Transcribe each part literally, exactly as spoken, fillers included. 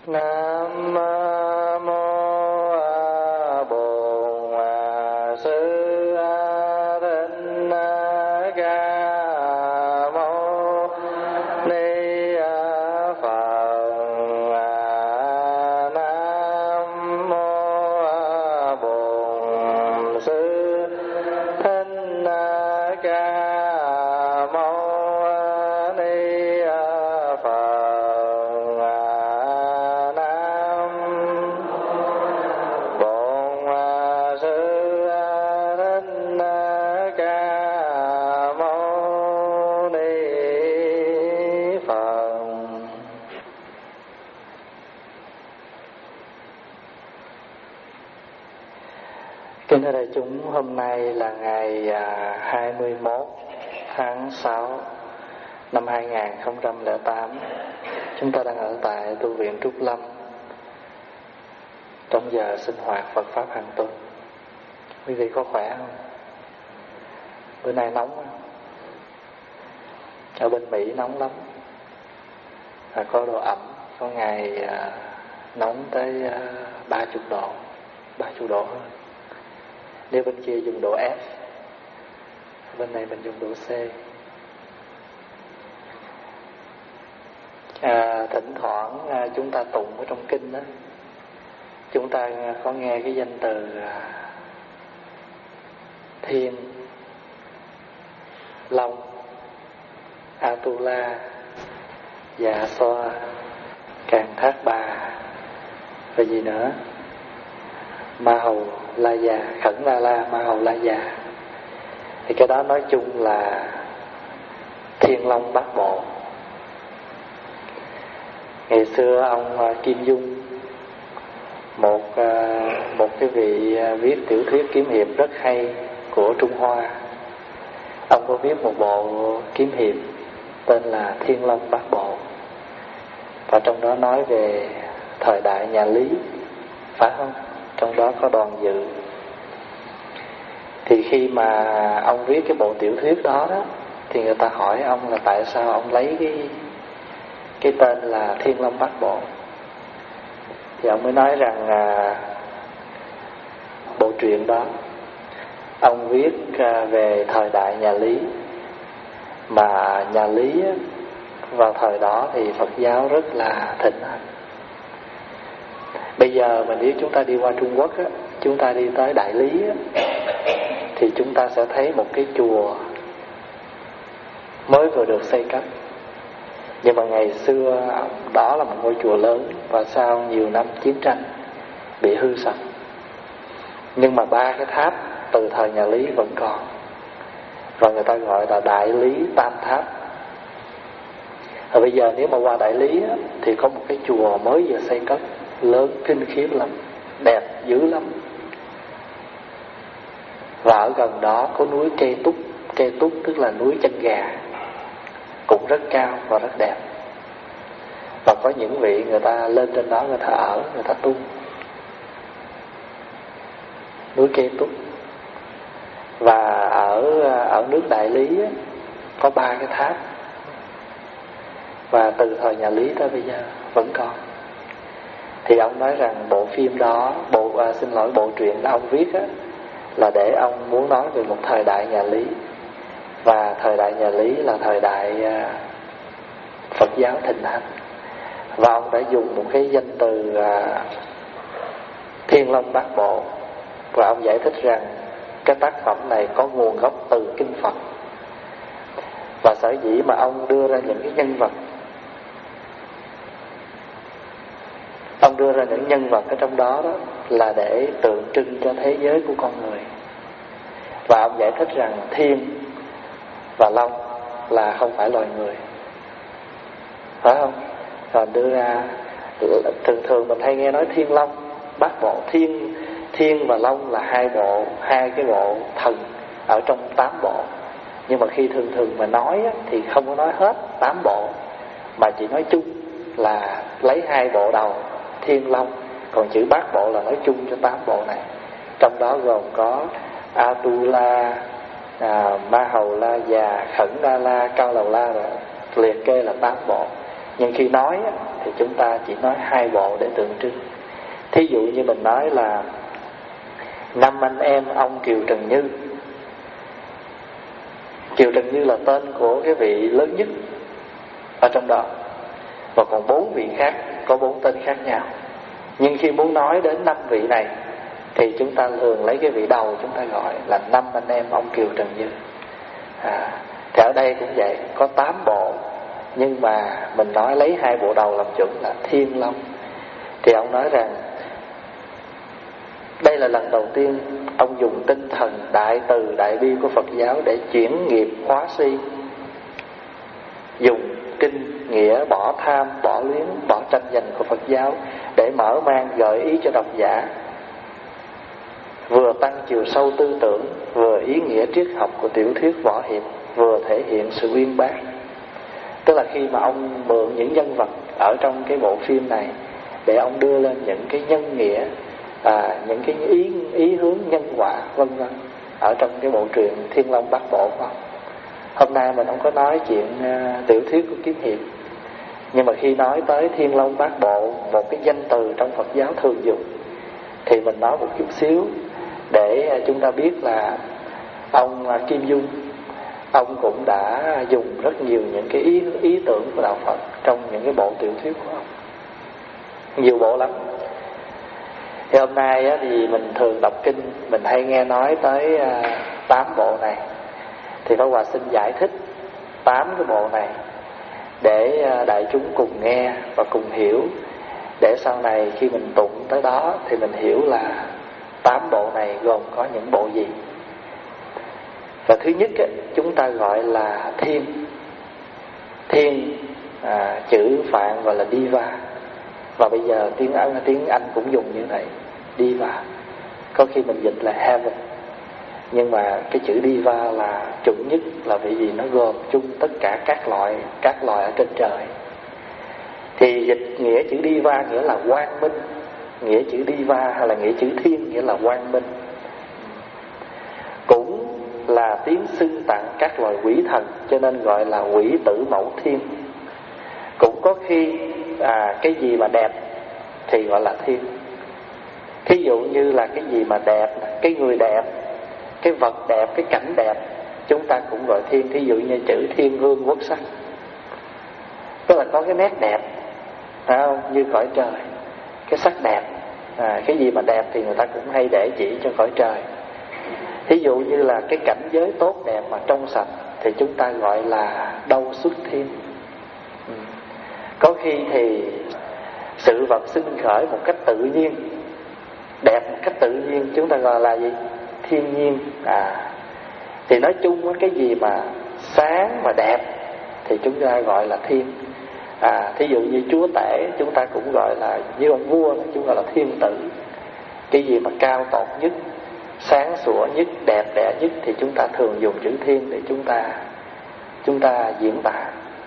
Nam mô Bổn Sư Thích Ca Mâu Ni Phật. Nam mô Bổn Sư Thích Ca Mâu Ni Phật. Kính thưa đại chúng, hôm nay là ngày hai mươi mốt tháng sáu năm hai nghìn không trăm lẻ tám. Chúng ta đang ở tại tu viện Trúc Lâm trong giờ sinh hoạt Phật Pháp hàng tuần. Quý vị có khỏe không? Bữa nay nóng không? Ở bên Mỹ nóng lắm, và có độ ẩm, có ngày nóng tới ba mươi độ, ba mươi độ hơn. Nếu bên kia dùng độ F, bên này mình dùng độ C. À, thỉnh thoảng à, chúng ta tụng ở trong kinh đó, chúng ta có nghe cái danh từ à, Thiên, Long, Atula, Dạ Xoa, Càng Thác Bà, và gì nữa, Ma Hầu La Già, Khẩn La La, Ma Hầu La Già. Thì cái đó nói chung là Thiên Long Bát Bộ. Ngày xưa ông Kim Dung, một một cái vị viết tiểu thuyết kiếm hiệp rất hay của Trung Hoa, ông có viết một bộ kiếm hiệp tên là Thiên Long Bát Bộ, và trong đó nói về thời đại nhà Lý, phải không? Trong đó có Đoàn Dự. Thì khi mà ông viết cái bộ tiểu thuyết đó đó, thì người ta hỏi ông là tại sao ông lấy cái cái tên là Thiên Long Bát Bộ. Thì ông mới nói rằng à, bộ truyện đó ông viết à, về thời đại nhà Lý, mà nhà Lý á, vào thời đó thì Phật giáo rất là thịnh hành. Bây giờ mà nếu chúng ta đi qua Trung Quốc á, chúng ta đi tới Đại Lý á, thì chúng ta sẽ thấy một cái chùa mới vừa được xây cất. Nhưng mà ngày xưa đó là một ngôi chùa lớn, và sau nhiều năm chiến tranh bị hư sạch. Nhưng mà ba cái tháp từ thời nhà Lý vẫn còn, và người ta gọi là Đại Lý Tam Tháp. Và bây giờ nếu mà qua Đại Lý á, thì có một cái chùa mới vừa xây cất, lớn kinh khiếp lắm, đẹp dữ lắm. Và ở gần đó có núi Cây Túc. Cây Túc tức là núi Chân Gà, cũng rất cao và rất đẹp. Và có những vị người ta lên trên đó, người ta ở, người ta tu. Núi Cây Túc. Và ở ở nước Đại Lý á, có ba cái tháp, và từ thời nhà Lý tới bây giờ vẫn còn. Thì ông nói rằng bộ phim đó, bộ à, xin lỗi bộ truyện đó ông viết á, là để ông muốn nói về một thời đại nhà Lý. Và thời đại nhà Lý là thời đại à, Phật giáo thịnh hành. Và ông đã dùng một cái danh từ à, Thiên Long Bát Bộ. Và ông giải thích rằng cái tác phẩm này có nguồn gốc từ kinh Phật. Và sở dĩ mà ông đưa ra những cái nhân vật, ông đưa ra những nhân vật ở trong đó, đó là để tượng trưng cho thế giới của con người. Và ông giải thích rằng Thiên và Long là không phải loài người, phải không? Rồi đưa ra, thường thường mình hay nghe nói Thiên Long Bát Bộ. Thiên Thiên và Long là hai bộ, hai cái bộ thần ở trong tám bộ. Nhưng mà khi thường thường mà nói á, thì không có nói hết tám bộ, mà chỉ nói chung là lấy hai bộ đầu Thiên Long, còn chữ Bát Bộ là nói chung cho tám bộ này. Trong đó gồm có Atula, à, Ma Hầu La Già, Khẩn La La, Cao Lầu La, rồi liệt kê là tám bộ. Nhưng khi nói thì chúng ta chỉ nói hai bộ để tượng trưng. Thí dụ như mình nói là năm anh em ông Kiều Trần Như. Kiều Trần Như là tên của cái vị lớn nhất ở trong đó, và còn bốn vị khác có bốn tên khác nhau. Nhưng khi muốn nói đến năm vị này thì chúng ta thường lấy cái vị đầu chúng ta gọi là năm anh em ông Kiều Trần Như. à, Thì ở đây cũng vậy, có tám bộ, nhưng mà mình nói lấy hai bộ đầu làm chuẩn là Thiên Long. Thì ông nói rằng đây là lần đầu tiên ông dùng tinh thần đại từ đại bi của Phật giáo để chuyển nghiệp hóa si, dùng kinh nghĩa bỏ tham, bỏ luyến, bỏ tranh giành của Phật giáo để mở mang gợi ý cho độc giả, vừa tăng chiều sâu tư tưởng, vừa ý nghĩa triết học của tiểu thuyết võ hiệp, vừa thể hiện sự uyên bác. Tức là khi mà ông mượn những nhân vật ở trong cái bộ phim này để ông đưa lên những cái nhân nghĩa, à, những cái ý ý hướng nhân quả vân vân ở trong cái bộ truyện Thiên Long Bát Bộ của ông. Hôm nay mình không có nói chuyện uh, tiểu thuyết của kiếm hiệp, nhưng mà khi nói tới Thiên Long Bát Bộ, một cái danh từ trong Phật giáo thường dùng, thì mình nói một chút xíu để chúng ta biết là ông uh, Kim Dung, ông cũng đã dùng rất nhiều những cái ý ý tưởng của đạo Phật trong những cái bộ tiểu thuyết của ông, nhiều bộ lắm. Thì hôm nay á, thì mình thường đọc kinh, mình hay nghe nói tới uh, tám bộ này. Thì Pháp Hòa xin giải thích tám cái bộ này để uh, đại chúng cùng nghe và cùng hiểu, để sau này khi mình tụng tới đó thì mình hiểu là tám bộ này gồm có những bộ gì. Và thứ nhất á, chúng ta gọi là thiên. Thiên à, chữ Phạn gọi là Diva, và bây giờ tiếng Anh, tiếng Anh cũng dùng như vậy, Diva. Có khi mình dịch là heaven, nhưng mà cái chữ Diva là chuẩn nhất, là bởi vì nó gồm chung tất cả các loại các loại ở trên trời. Thì dịch nghĩa chữ Diva nghĩa là quang minh, nghĩa chữ Diva hay là nghĩa chữ thiên nghĩa là quang minh. Cũng là tiếng xưng tặng các loài quỷ thần, cho nên gọi là quỷ tử mẫu thiên. Cũng có khi à, cái gì mà đẹp thì gọi là thiên. Thí dụ như là cái gì mà đẹp, cái người đẹp, cái vật đẹp, cái cảnh đẹp, chúng ta cũng gọi thiên. Thí dụ như chữ thiên hương quốc sắc, tức là có cái nét đẹp, phải không? Như cõi trời, cái sắc đẹp. à, Cái gì mà đẹp thì người ta cũng hay để chỉ cho cõi trời. Thí dụ như là cái cảnh giới tốt đẹp mà trong sạch thì chúng ta gọi là đâu xuất thiên. ừ. Có khi thì sự vật sinh khởi một cách tự nhiên, đẹp một cách tự nhiên, chúng ta gọi là gì? Thiên nhiên. à Thì nói chung cái gì mà sáng mà đẹp thì chúng ta gọi là thiên. à Thí dụ như chúa tể chúng ta cũng gọi là, như ông vua chúng ta gọi là thiên tử. Cái gì mà cao tột nhất, sáng sủa nhất, đẹp đẽ nhất thì chúng ta thường dùng chữ thiên để chúng ta chúng ta diễn tả.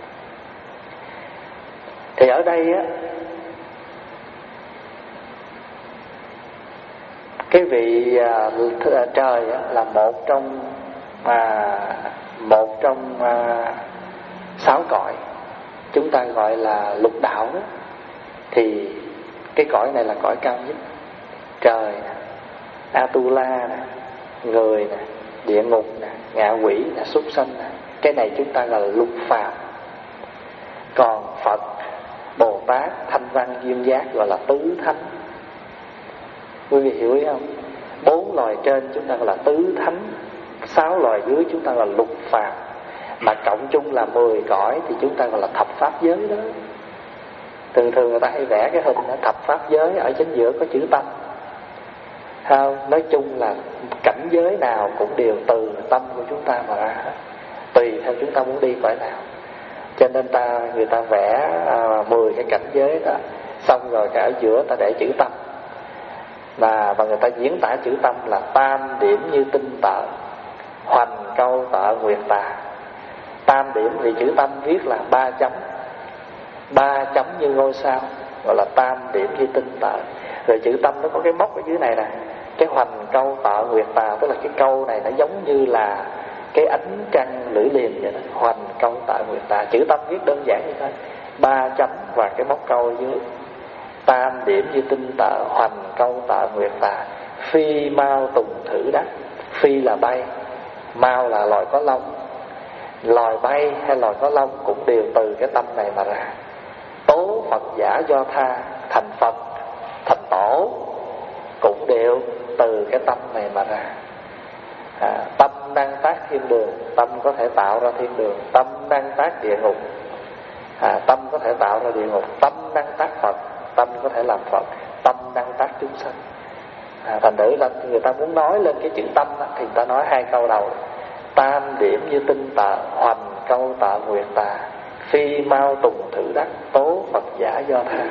Thì ở đây á, cái vị à, trời á, là một trong à, một trong à, sáu cõi, chúng ta gọi là lục đạo đó. Thì cái cõi này là cõi cao nhất. Trời nè, Atula nè, người nè, địa ngục nè, ngạ quỷ nè, súc sanh nè, cái này chúng ta gọi là lục phàm. Còn Phật, Bồ Tát, Thanh Văn, Duyên Giác gọi là tứ thánh. Quý vị hiểu ý không? Bốn loài trên chúng ta gọi là tứ thánh, sáu loài dưới chúng ta gọi là lục phàm, mà cộng chung là mười cõi thì chúng ta gọi là thập pháp giới đó. Thường thường người ta hay vẽ cái hình đó, thập pháp giới, ở chính giữa có chữ tâm. Không, nói chung là cảnh giới nào cũng đều từ tâm của chúng ta mà ra, tùy theo chúng ta muốn đi cõi nào. Cho nên ta người ta vẽ à, mười cái cảnh giới đó, xong rồi cả ở giữa ta để chữ tâm. Và, và người ta diễn tả chữ tâm là tam điểm như tinh tợ, hoành câu tợ nguyệt tà. Tam điểm thì chữ tâm viết là ba chấm, ba chấm như ngôi sao, gọi là tam điểm như tinh tợ. Rồi chữ tâm nó có cái móc ở dưới này nè, cái hoành câu tợ nguyệt tà, tức là cái câu này nó giống như là cái ánh trăng lưỡi liềm vậy đó. Hoành câu tợ nguyệt tà, chữ tâm viết đơn giản như thế, ba chấm và cái móc câu ở dưới. Tam điểm như tinh tợ, hoành câu tợ nguyệt tà, phi mau tùng thử đắc. Phi là bay, mau là loài có lông. Loài bay hay loài có lông cũng đều từ cái tâm này mà ra. Tố Phật giả do tha, thành Phật, thành tổ cũng đều từ cái tâm này mà ra. à, Tâm năng tác thiên đường, tâm có thể tạo ra thiên đường. Tâm năng tác địa ngục, à, tâm có thể tạo ra địa ngục. Tâm năng tác Phật, tâm có thể làm Phật. Tâm năng tác chúng sanh. à, Thành thử là người ta muốn nói lên cái chữ tâm đó, thì người ta nói hai câu đầu: tam điểm như tinh tợ, hoành câu tợ nguyệt tà, phi mau tùng thử đắc, tố Phật giả do tha.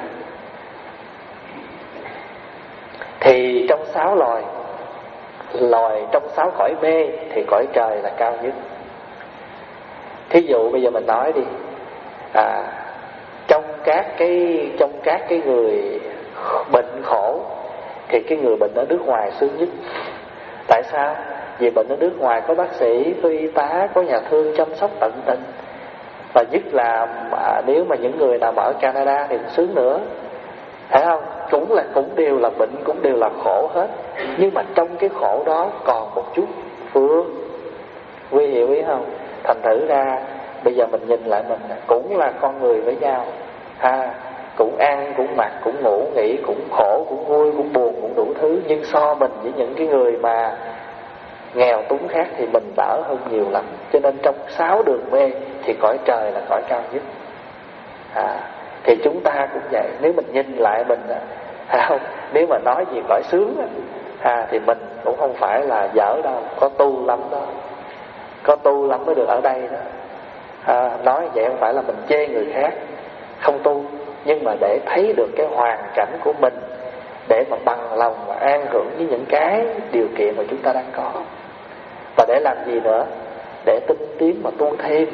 Thì trong sáu loài, loài trong sáu cõi mê thì cõi trời là cao nhất. Thí dụ bây giờ mình nói đi, à, trong các cái trong các cái người bệnh khổ thì cái người bệnh ở nước ngoài sướng nhất. Tại sao? Vì bệnh ở nước ngoài có bác sĩ, có y tá, có nhà thương chăm sóc tận tình. Và nhất là à, nếu mà những người nào mà ở Canada thì cũng sướng nữa, phải không? Cũng là cũng đều là bệnh, cũng đều là khổ hết. Nhưng mà trong cái khổ đó còn một chút phước. Quý hiểu ý không? Thành thử ra bây giờ mình nhìn lại mình cũng là con người với nhau, ha, cũng ăn, cũng mặc, cũng ngủ nghỉ, cũng khổ, cũng vui, cũng buồn, cũng đủ thứ. Nhưng so mình với những cái người mà nghèo túng khác thì mình đỡ hơn nhiều lắm. Cho nên trong sáu đường mê thì cõi trời là cõi cao nhất. à, Thì chúng ta cũng vậy. Nếu mình nhìn lại mình, à, không, nếu mà nói gì cõi sướng, à, thì mình cũng không phải là dở đâu, có tu lắm đó, có tu lắm mới được ở đây đó. à, Nói vậy không phải là mình chê người khác không tu, nhưng mà để thấy được cái hoàn cảnh của mình, để mà bằng lòng và an hưởng với những cái điều kiện mà chúng ta đang có. Và để làm gì nữa? Để tinh tiến mà tu thêm.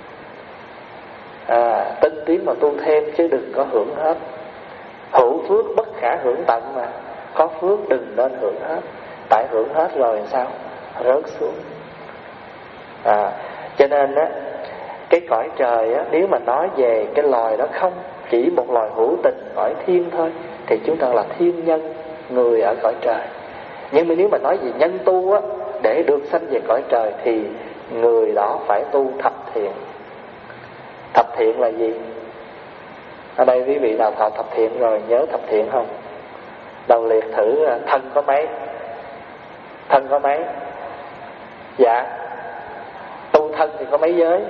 à, Tinh tiến mà tu thêm chứ đừng có hưởng hết. Hữu phước bất khả hưởng tận mà. Có phước đừng nên hưởng hết. Tại hưởng hết rồi làm sao? Rớt xuống. à, Cho nên á, cái cõi trời á, nếu mà nói về cái loài đó không chỉ một loài hữu tình cõi thiên thôi, thì chúng ta là thiên nhân, người ở cõi trời. Nhưng mà nếu mà nói về nhân tu á, để được sanh về cõi trời thì người đó phải tu thập thiện. Thập thiện là gì? Ở đây quý vị nào thọ thập thiện rồi nhớ thập thiện không? Đầu liệt thử thân có mấy? Thân có mấy? Dạ, tu thân thì có mấy giới?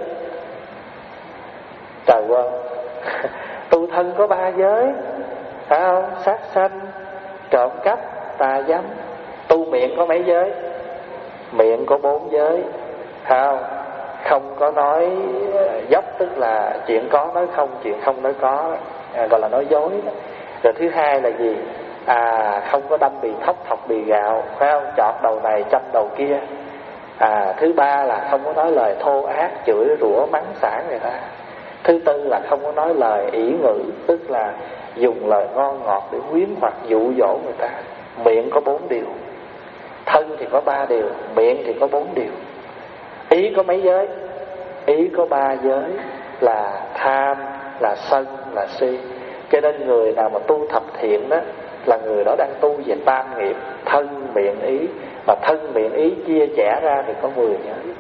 Trời ơi, tu thân có ba giới, phải không? Sát sanh, trộm cắp, tà dâm. Tu miệng có mấy giới? Miệng có bốn giới, phải không? Không có nói dốc, tức là chuyện có nói không, chuyện không nói có, à, gọi là nói dối đó. Rồi thứ hai là gì? À, không có đâm bì thóc thọc bì gạo, phải không? Chọt đầu này châm đầu kia. À, thứ ba là không có nói lời thô ác, chửi rủa mắng xả người ta. Thứ tư là không có nói lời ỷ ngữ, tức là dùng lời ngon ngọt để quyến hoặc dụ dỗ người ta. Miệng có bốn điều, thân thì có ba điều, miệng thì có bốn điều. Ý có mấy giới? Ý có ba giới, là tham, là sân, là si. Cho nên người nào mà tu thập thiện đó là người đó đang tu về tam nghiệp, thân, miệng, ý. Mà thân, miệng, ý chia sẻ ra thì có mười giới.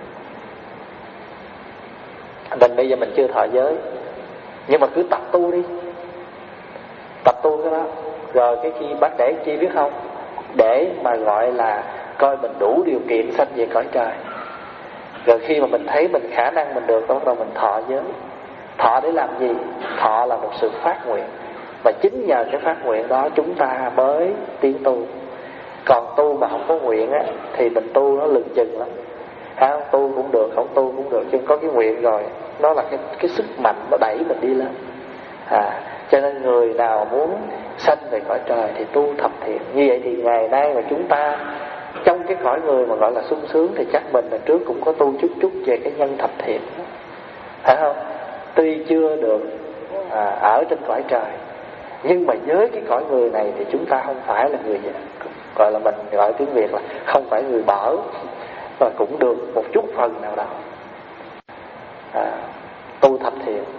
Mình bây giờ mình chưa thọ giới, nhưng mà cứ tập tu đi, tập tu cái đó. Rồi cái khi bắt để chi biết không? Để mà gọi là coi mình đủ điều kiện sanh về cõi trời. Rồi khi mà mình thấy mình khả năng mình được, bắt đầu mình thọ giới. Thọ để làm gì? Thọ là một sự phát nguyện. Và chính nhờ cái phát nguyện đó chúng ta mới tiến tu. Còn tu mà không có nguyện á, thì mình tu nó lừng chừng lắm. Ha, tu cũng được, không tu cũng được, chứ có cái nguyện rồi, nó là cái, cái sức mạnh nó đẩy mình đi lên. à, Cho nên người nào muốn sanh về cõi trời thì tu thập thiện. Như vậy thì ngày nay mà chúng ta trong cái cõi người mà gọi là sung sướng, thì chắc mình là trước cũng có tu chút chút về cái nhân thập thiện đó. Phải không? Tuy chưa được à, ở trên cõi trời, nhưng mà với cái cõi người này thì chúng ta không phải là người gì, gọi là mình gọi tiếng Việt là không phải người bở, và cũng được một chút phần nào đó. à, Tu thập thiện.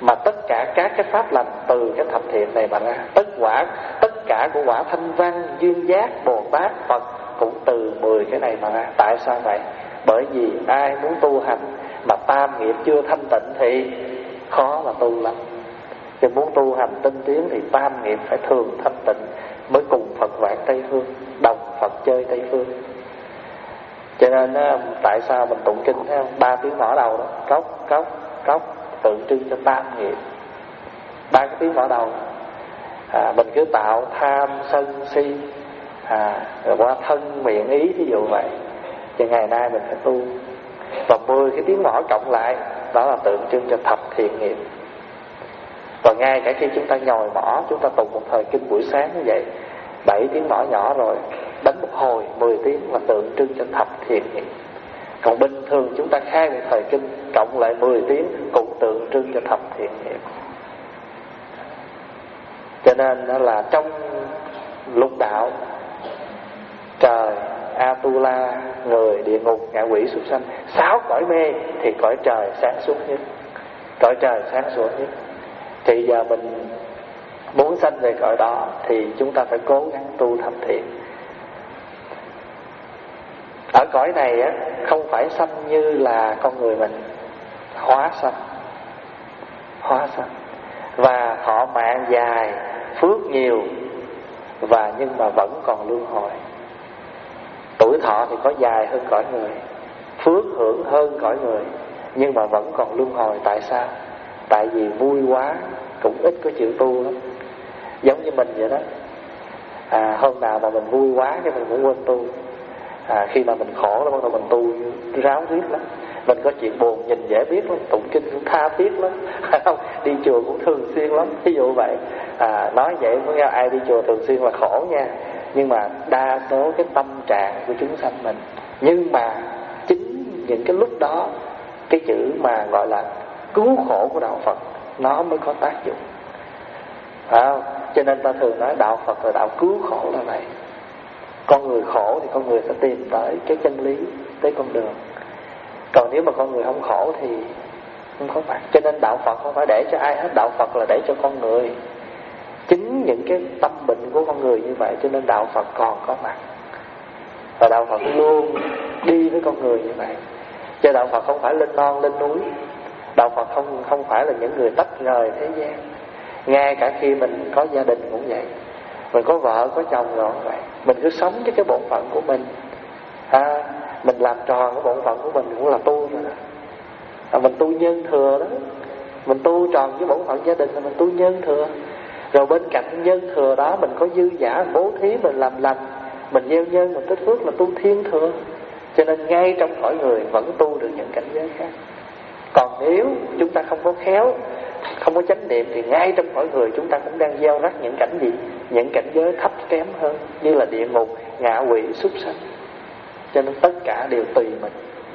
mà tất cả các cái pháp lành từ cái thập thiện này mà ra. Tất quả tất cả của quả Thanh Văn, Duyên Giác, Bồ Tát, Phật cũng từ mười cái này mà ra. Tại sao vậy? Bởi vì ai muốn tu hành mà tam nghiệp chưa thanh tịnh thì khó mà tu lắm. Chứ muốn tu hành tinh tiến thì tam nghiệp phải thường thanh tịnh mới cùng Phật vãng Tây Phương, đồng Phật chơi Tây Phương. Cho nên tại sao mình tụng kinh thấy không? Ba tiếng mở đầu đó, cốc cốc cốc, tượng trưng cho tam nghiệp. Ba cái tiếng mở đầu à, mình cứ tạo tham sân si à, rồi qua thân miệng ý ví dụ vậy. Thì ngày nay mình phải tu. Và mười cái tiếng mõ cộng lại đó là tượng trưng cho thập thiện nghiệp. Và ngay cả khi chúng ta nhồi mõ, chúng ta tụng một thời kinh buổi sáng như vậy, bảy tiếng mõ nhỏ rồi, đánh một hồi mười tiếng là tượng trưng cho thập thiện nghiệp. Còn bình thường chúng ta khai một thời kinh cộng lại mười tiếng cũng tượng trưng cho thập thiện nghiệp. Cho nên đó là trong lục đạo, trời, Atula, người, địa ngục, ngạ quỷ, súc sanh, sáu cõi mê thì cõi trời sáng suốt nhất. Cõi trời sáng suốt nhất. Thì giờ mình muốn sanh về cõi đó thì chúng ta phải cố gắng tu thập thiện. Ở cõi này á, không phải sanh như là con người mình, hóa sanh. Hóa sanh. Và thọ mạng dài, phước nhiều, và nhưng mà vẫn còn luân hồi. Tuổi thọ thì có dài hơn cõi người, phước hưởng hơn cõi người, nhưng mà vẫn còn luân hồi. Tại sao? Tại vì vui quá, cũng ít có chịu tu lắm. Giống như mình vậy đó à, hôm nào mà mình vui quá cái mình cũng quên tu à, khi mà mình khổ là bắt đầu mình tu ráo riết lắm. Mình có chuyện buồn nhìn dễ biết lắm, tụng kinh cũng tha thiết lắm không? Đi chùa cũng thường xuyên lắm, ví dụ vậy à, nói vậy mới nghe ai đi chùa thường xuyên là khổ nha. Nhưng mà đa số cái tâm trạng của chúng sanh mình. Nhưng mà chính những cái lúc đó, cái chữ mà gọi là cứu khổ của đạo Phật nó mới có tác dụng, phải không? Cho nên ta thường nói đạo Phật là đạo cứu khổ là vậy. Con người khổ thì con người sẽ tìm tới cái chân lý, tới con đường. Còn nếu mà con người không khổ thì không có mặt. Cho nên đạo Phật không phải để cho ai hết, đạo Phật là để cho con người. Chính những cái tâm bệnh của con người như vậy cho nên đạo Phật còn có mặt. Và đạo Phật luôn đi với con người như vậy. Chứ đạo Phật không phải lên non lên núi. Đạo Phật không không phải là những người tách rời thế gian. Ngay cả khi mình có gia đình cũng vậy, mình có vợ có chồng rồi cũng vậy, mình cứ sống với cái bổn phận của mình à, mình làm tròn cái bổn phận của mình cũng là tu rồi đó à, mình tu nhân thừa đó. Mình tu tròn với bổn phận gia đình là mình tu nhân thừa. Rồi bên cạnh nhân thừa đó mình có dư giả, bố thí, mình làm lành, mình gieo nhân, mình tích phước là tu thiên thừa. Cho nên ngay trong cõi người vẫn tu được những cảnh giới khác. Còn nếu chúng ta không có khéo, không có chánh niệm thì ngay trong cõi người chúng ta cũng đang gieo rắc những cảnh gì? Những cảnh giới thấp kém hơn, như là địa ngục, ngạ quỷ, súc sanh. Cho nên tất cả đều tùy mình.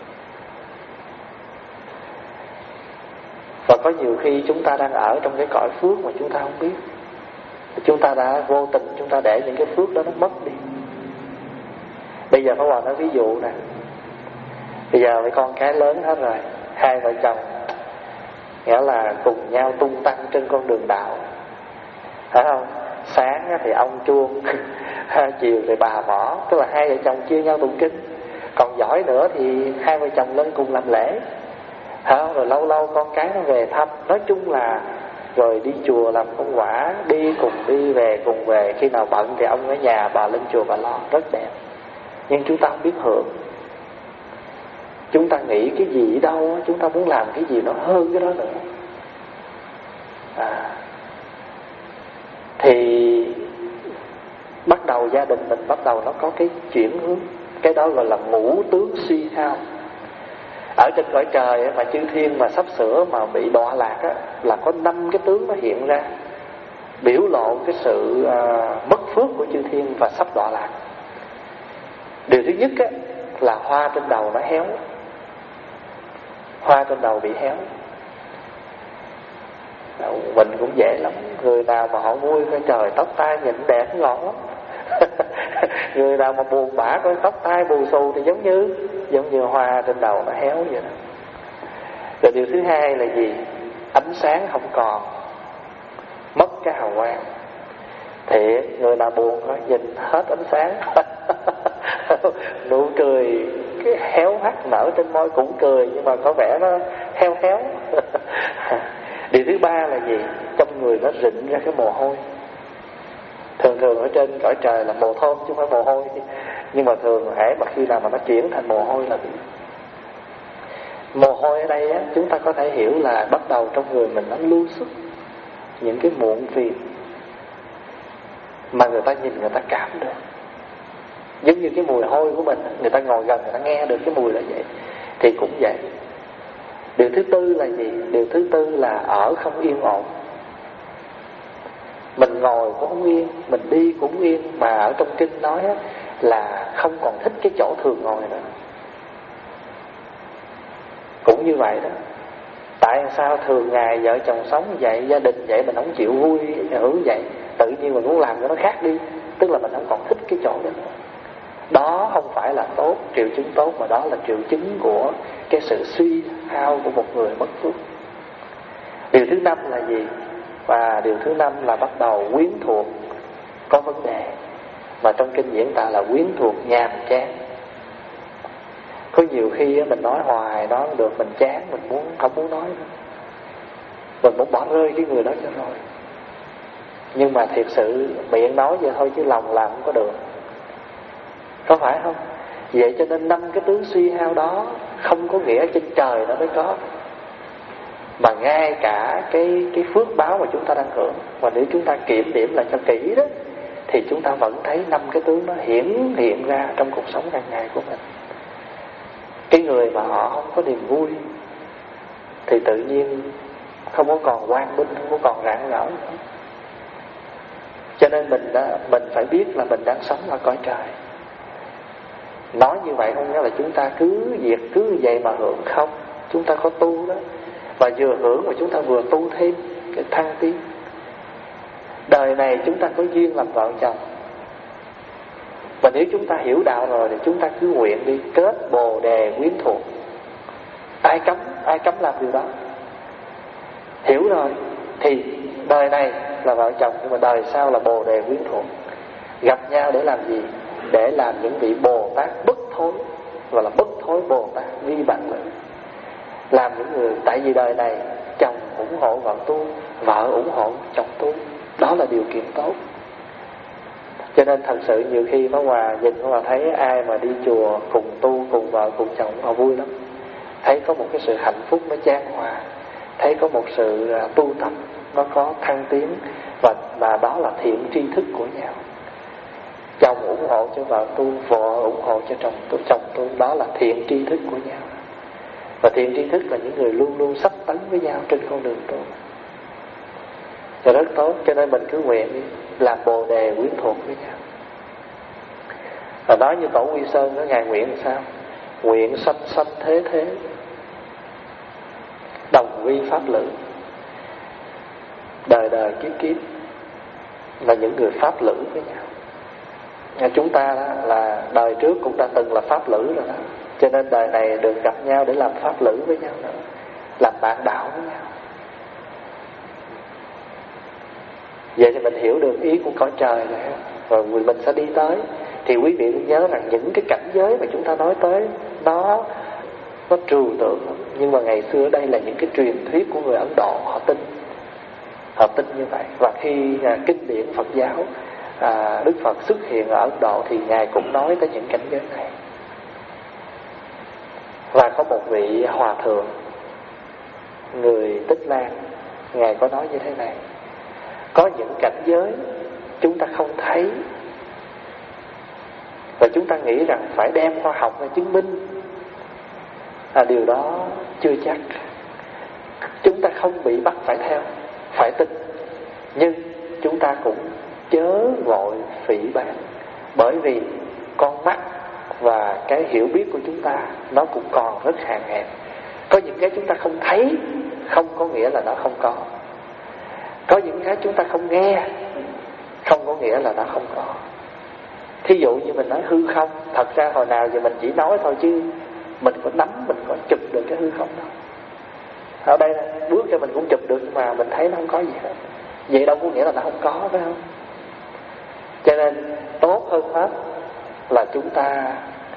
Và có nhiều khi chúng ta đang ở trong cái cõi phước mà chúng ta không biết. Chúng ta đã vô tình chúng ta để những cái phước đó nó mất đi. Bây giờ Pháp Hòa nói ví dụ nè. Bây giờ mấy con cái lớn hết rồi, hai vợ chồng nghĩa là cùng nhau tung tăng trên con đường đạo, phải không? Sáng thì ông chuông, chiều thì bà mõ, tức là hai vợ chồng chia nhau tụng kinh. Còn giỏi nữa thì hai vợ chồng lên cùng làm lễ, phải không? Rồi lâu lâu con cái nó về thăm. Nói chung là rồi đi chùa làm công quả, đi cùng đi về cùng về. Khi nào bận thì ông ở nhà, bà lên chùa bà lo, rất đẹp. Nhưng chúng ta không biết hưởng. Chúng ta nghĩ cái gì ở đâu, chúng ta muốn làm cái gì nó hơn cái đó nữa à, thì bắt đầu gia đình mình bắt đầu nó có cái chuyển hướng. Cái đó gọi là ngũ tướng suy khao. Ở trên cõi trời mà chư thiên mà sắp sửa mà bị đọa lạc á, là có năm cái tướng nó hiện ra, biểu lộ cái sự à, mất phước của chư thiên và sắp đọa lạc. Điều thứ nhất á, là hoa trên đầu nó héo. Hoa trên đầu bị héo. Mình cũng dễ lắm. Người nào mà họ vui coi trời tóc tai nhìn đẹp ngon lắm. Người nào mà buồn bã coi tóc tai bù xù thì giống như Giống như hoa trên đầu nó héo vậy đó. Rồi điều thứ hai là gì? ánh sáng không còn, mất cái hào quang. Thì người nào buồn có nhìn hết ánh sáng nụ cười cái héo hắt nở trên môi cũng cười, nhưng mà có vẻ nó heo héo. Điều thứ ba là gì? Trong người nó rịn ra cái mồ hôi. Thường thường ở trên cõi trời là mồ thơm chứ không phải mồ hôi, nhưng mà thường hễ mà khi nào mà nó chuyển thành mồ hôi là bị. Mồ hôi ở đây á, chúng ta có thể hiểu là bắt đầu trong người mình nó lưu xuất những cái muộn phiền mà người ta nhìn người ta cảm được. Giống như cái mùi hôi của mình, người ta ngồi gần người ta nghe được cái mùi là vậy. Thì cũng vậy. Điều thứ tư là gì? Điều thứ tư là ở không yên ổn. Mình ngồi cũng không yên, mình đi cũng yên. Mà ở trong kinh nói là không còn thích cái chỗ thường ngồi nữa. Cũng như vậy đó. Tại sao thường ngày vợ chồng sống vậy, gia đình vậy, mình không chịu vui hưởng vậy, tự nhiên mình muốn làm cho nó khác đi. Tức là mình không còn thích cái chỗ đó nữa. Đó không phải là tốt, triệu chứng tốt, mà đó là triệu chứng của cái sự suy hao của một người mất phước. Điều thứ năm là gì? Và điều thứ năm là bắt đầu quyến thuộc có vấn đề, mà trong kinh diễn tả là quyến thuộc nhàm chán. Có nhiều khi mình nói hoài nói không được, mình chán, mình muốn không muốn nói nữa. Mình muốn bỏ rơi cái người đó cho rồi. Nhưng mà thiệt sự miệng nói vậy thôi chứ lòng làm không có được. Có phải không? Vậy cho nên năm cái tướng suy hao đó không có nghĩa trên trời nó mới có, mà ngay cả cái cái phước báo mà chúng ta đang hưởng, và nếu chúng ta kiểm điểm lại cho kỹ đó, thì chúng ta vẫn thấy năm cái tướng nó hiển hiện ra trong cuộc sống hàng ngày của mình. Cái người mà họ không có niềm vui thì tự nhiên không có còn quang minh, không có còn rạng rỡ nữa. Cho nên mình đã, mình phải biết là mình đang sống ở cõi trời. Nói như vậy không nghĩa là chúng ta cứ việc cứ vậy mà hưởng, không. Chúng ta có tu đó, và vừa hưởng mà chúng ta vừa tu thêm cái thăng tiến. Đời này chúng ta có duyên làm vợ chồng, và nếu chúng ta hiểu đạo rồi thì chúng ta cứ nguyện đi, kết bồ đề quyến thuộc. Ai cấm, ai cấm làm điều đó? Hiểu rồi thì đời này là vợ chồng, nhưng mà đời sau là bồ đề quyến thuộc. Gặp nhau để làm gì? Để làm những vị Bồ Tát bất thối, gọi là bất thối Bồ Tát vi bản lĩnh. Làm những người, tại vì đời này chồng ủng hộ vợ tu, vợ ủng hộ chồng tu, đó là điều kiện tốt. Cho nên thật sự nhiều khi Pháp Hòa nhìn Pháp Hòa thấy ai mà đi chùa cùng tu, cùng vợ, cùng chồng họ vui lắm. Thấy có một cái sự hạnh phúc nó chan hòa, thấy có một sự tu tập nó có thăng tiến, và mà đó là thiện tri thức của nhau. Chồng ủng hộ cho vợ tu, vợ ủng hộ cho chồng tu, chồng tu, đó là thiện tri thức của nhau. Và thiện tri thức là những người luôn luôn sắp tấn với nhau trên con đường tu. Và rất tốt, cho nên mình cứ nguyện đi, làm bồ đề quyến thuộc với nhau. Và nói như Tổ Quy Sơn đó, Ngài nguyện sao? Nguyện sanh sanh thế thế, đồng vi pháp lữ. Đời đời kiếp kiếp là những người pháp lữ với nhau. Chúng ta đó, là đời trước cũng đã từng là pháp lữ rồi đó. Cho nên đời này được gặp nhau để làm pháp lữ với nhau nữa, làm bạn đạo với nhau. Vậy thì mình hiểu được ý của cõi trời rồi, rồi mình sẽ đi tới. Thì quý vị nên nhớ rằng những cái cảnh giới mà chúng ta nói tới nó nó trừu tượng, nhưng mà ngày xưa đây là những cái truyền thuyết của người Ấn Độ, họ tin, họ tin như vậy. Và khi à, kinh điển Phật giáo à, Đức Phật xuất hiện ở Ấn Độ thì Ngài cũng nói tới những cảnh giới này. Và có một vị hòa thượng người Tích Lan, Ngài có nói như thế này: có những cảnh giới chúng ta không thấy, và chúng ta nghĩ rằng phải đem khoa học ra chứng minh, à, điều đó chưa chắc. Chúng ta không bị bắt phải theo, phải tin, nhưng chúng ta cũng chớ vội phỉ báng, bởi vì con mắt và cái hiểu biết của chúng ta nó cũng còn rất hạn hẹp. Có những cái chúng ta không thấy không có nghĩa là nó không có. Có những cái chúng ta không nghe không có nghĩa là nó không có. Thí dụ như mình nói hư không, thật ra hồi nào giờ mình chỉ nói thôi chứ mình có nắm, mình có chụp được cái hư không đâu. Ở đây bước cho mình cũng chụp được, mà mình thấy nó không có gì hết. Vậy đâu có nghĩa là nó không có, phải không? Cho nên tốt hơn hết là chúng ta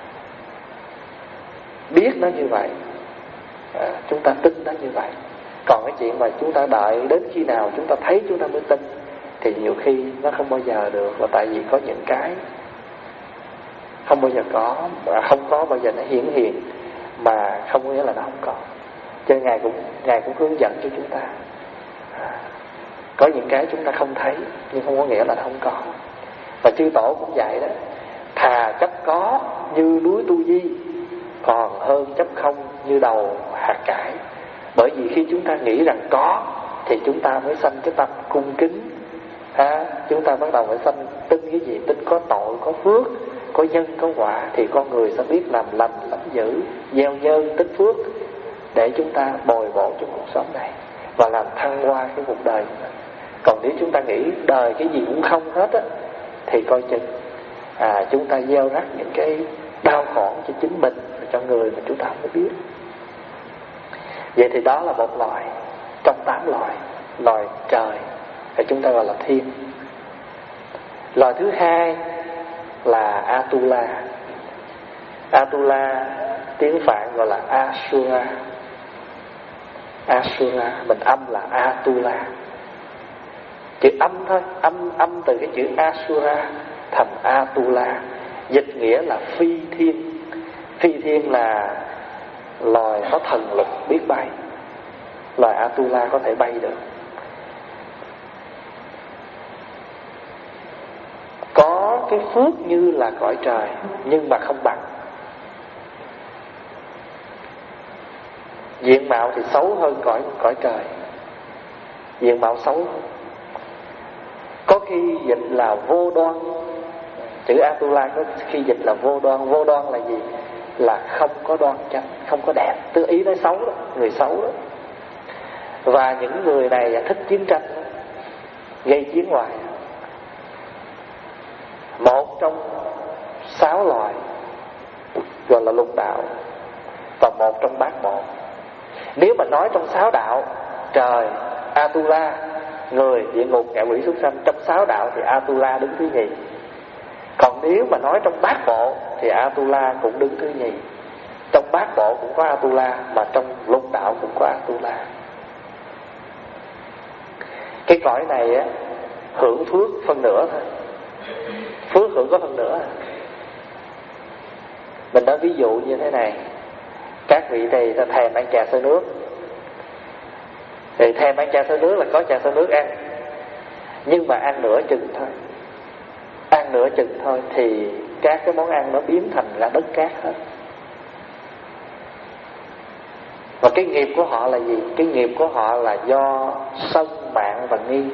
biết nó như vậy, à, chúng ta tin nó như vậy. Còn cái chuyện mà chúng ta đợi đến khi nào chúng ta thấy chúng ta mới tin thì nhiều khi nó không bao giờ được. Là tại vì có những cái không bao giờ có, mà không có bao giờ nó hiển hiện, mà không có nghĩa là nó không có. Cho nên Ngài cũng Ngài cũng hướng dẫn cho chúng ta, à, có những cái chúng ta không thấy nhưng không có nghĩa là nó không có. Và chư tổ cũng vậy đó, thà chấp có như núi Tu Di, còn hơn chấp không như đầu hạt cải. Bởi vì khi chúng ta nghĩ rằng có thì chúng ta mới sanh cái tâm cung kính, à, chúng ta bắt đầu phải sanh tin cái gì? Tin có tội, có phước, có nhân, có quả, thì con người sẽ biết làm lành, làm dữ, gieo nhân, tích phước để chúng ta bồi bổ trong cuộc sống này và làm thăng hoa cái cuộc đời của mình. Còn nếu chúng ta nghĩ đời cái gì cũng không hết á, thì coi chừng à, chúng ta gieo rắc những cái đau khổ cho chính mình và cho người mà chúng ta không biết. Vậy thì đó là một loài trong tám loài, loài trời thì chúng ta gọi là thiên. Loài thứ hai là Atula. Atula tiếng Phạn gọi là Asura. Asura mình âm là Atula, chữ âm thôi, âm âm từ cái chữ Asura thành Atula, dịch nghĩa là phi thiên. Phi thiên là loài có thần lực biết bay. Loài Atula có thể bay được, có cái phước như là cõi trời nhưng mà không bằng. Diện mạo thì xấu hơn cõi cõi trời, diện mạo xấu hơn. Có khi dịch là vô đoan. Chữ Atula có khi dịch là vô đoan. Vô đoan là gì? Là không có đoan chánh, không có đẹp. Tức ý nói xấu đó, người xấu đó. Và những người này thích chiến tranh đó, gây chiến hoài. Một trong sáu loài gọi là lục đạo, và một trong bát bộ. Nếu mà nói trong sáu đạo, trời, Atula, người, địa ngục, ngạ quỷ, súc sanh, trong sáu đạo thì Atula đứng thứ nhì. Còn nếu mà nói trong bát bộ thì Atula cũng đứng thứ nhì. Trong bát bộ cũng có Atula, mà trong lục đạo cũng có Atula. Cái cõi này á, hưởng phước phân nửa thôi. Phước hưởng có phân nửa. Mình nói ví dụ như thế này, các vị thì ta thèm ăn trà sơ nước, thì thèm ăn trà sơ nước là có trà sơ nước ăn, nhưng mà ăn nửa chừng thôi, ăn nửa chừng thôi thì các cái món ăn nó biến thành ra đất cát hết. Và cái nghiệp của họ là gì? Cái nghiệp của họ là do sân, mạn và nghi.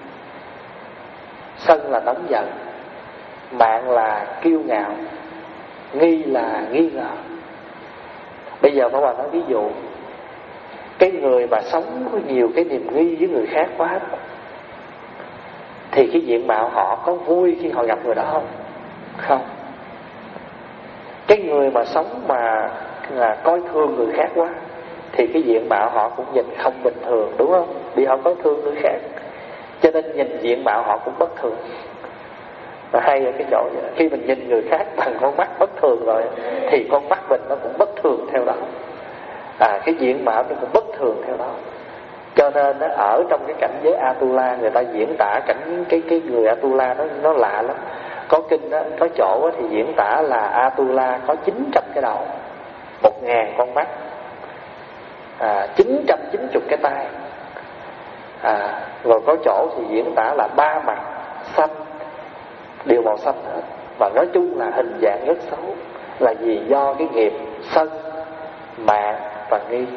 Sân là nóng giận, mạn là kiêu ngạo, nghi là nghi ngờ. Bây giờ Pháp Hòa nói ví dụ, cái người mà sống có nhiều cái niềm nghi với người khác quá đó, thì cái diện mạo họ có vui khi họ gặp người đó không? Không. Cái người mà sống mà là coi thường người khác quá, thì cái diện mạo họ cũng nhìn không bình thường, đúng không? Vì họ coi thường người khác, cho nên nhìn diện mạo họ cũng bất thường. Và hay ở cái chỗ vậy, khi mình nhìn người khác bằng con mắt bất thường rồi thì con mắt mình nó cũng bất thường theo đó, à, cái diện mạo nó cũng bất thường theo đó. Cho nên nó ở trong cái cảnh giới Atula, người ta diễn tả cảnh cái cái người Atula nó nó lạ lắm. Có kinh đó, có chỗ đó thì diễn tả là Atula có chín trăm cái đầu, một ngàn con mắt, à, chín trăm chín mươi cái tay, à, rồi có chỗ thì diễn tả là ba mặt xanh, đều màu xanh hết. Và nói chung là hình dạng rất xấu. Là vì do cái nghiệp sân, mạn và nghi.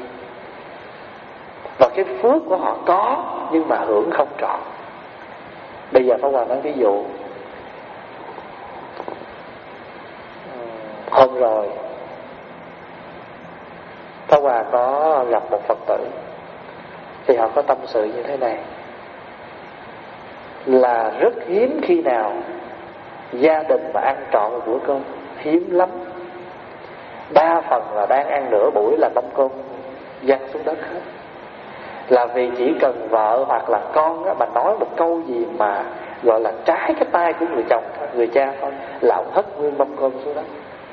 Và cái phước của họ có nhưng mà hưởng không trọn. Bây giờ Pháp Hòa nói ví dụ, hôm rồi Pháp Hòa có gặp một Phật tử, thì họ có tâm sự như thế này, là rất hiếm khi nào gia đình mà ăn trọn một bữa cơm, hiếm lắm. Đa phần là đang ăn nửa buổi là mâm cơm văng xuống đất hết. là vì chỉ cần vợ hoặc là con á, mà nói một câu gì mà gọi là trái cái tai của người chồng, người cha thôi, là ông hất nguyên mâm cơm xuống đó.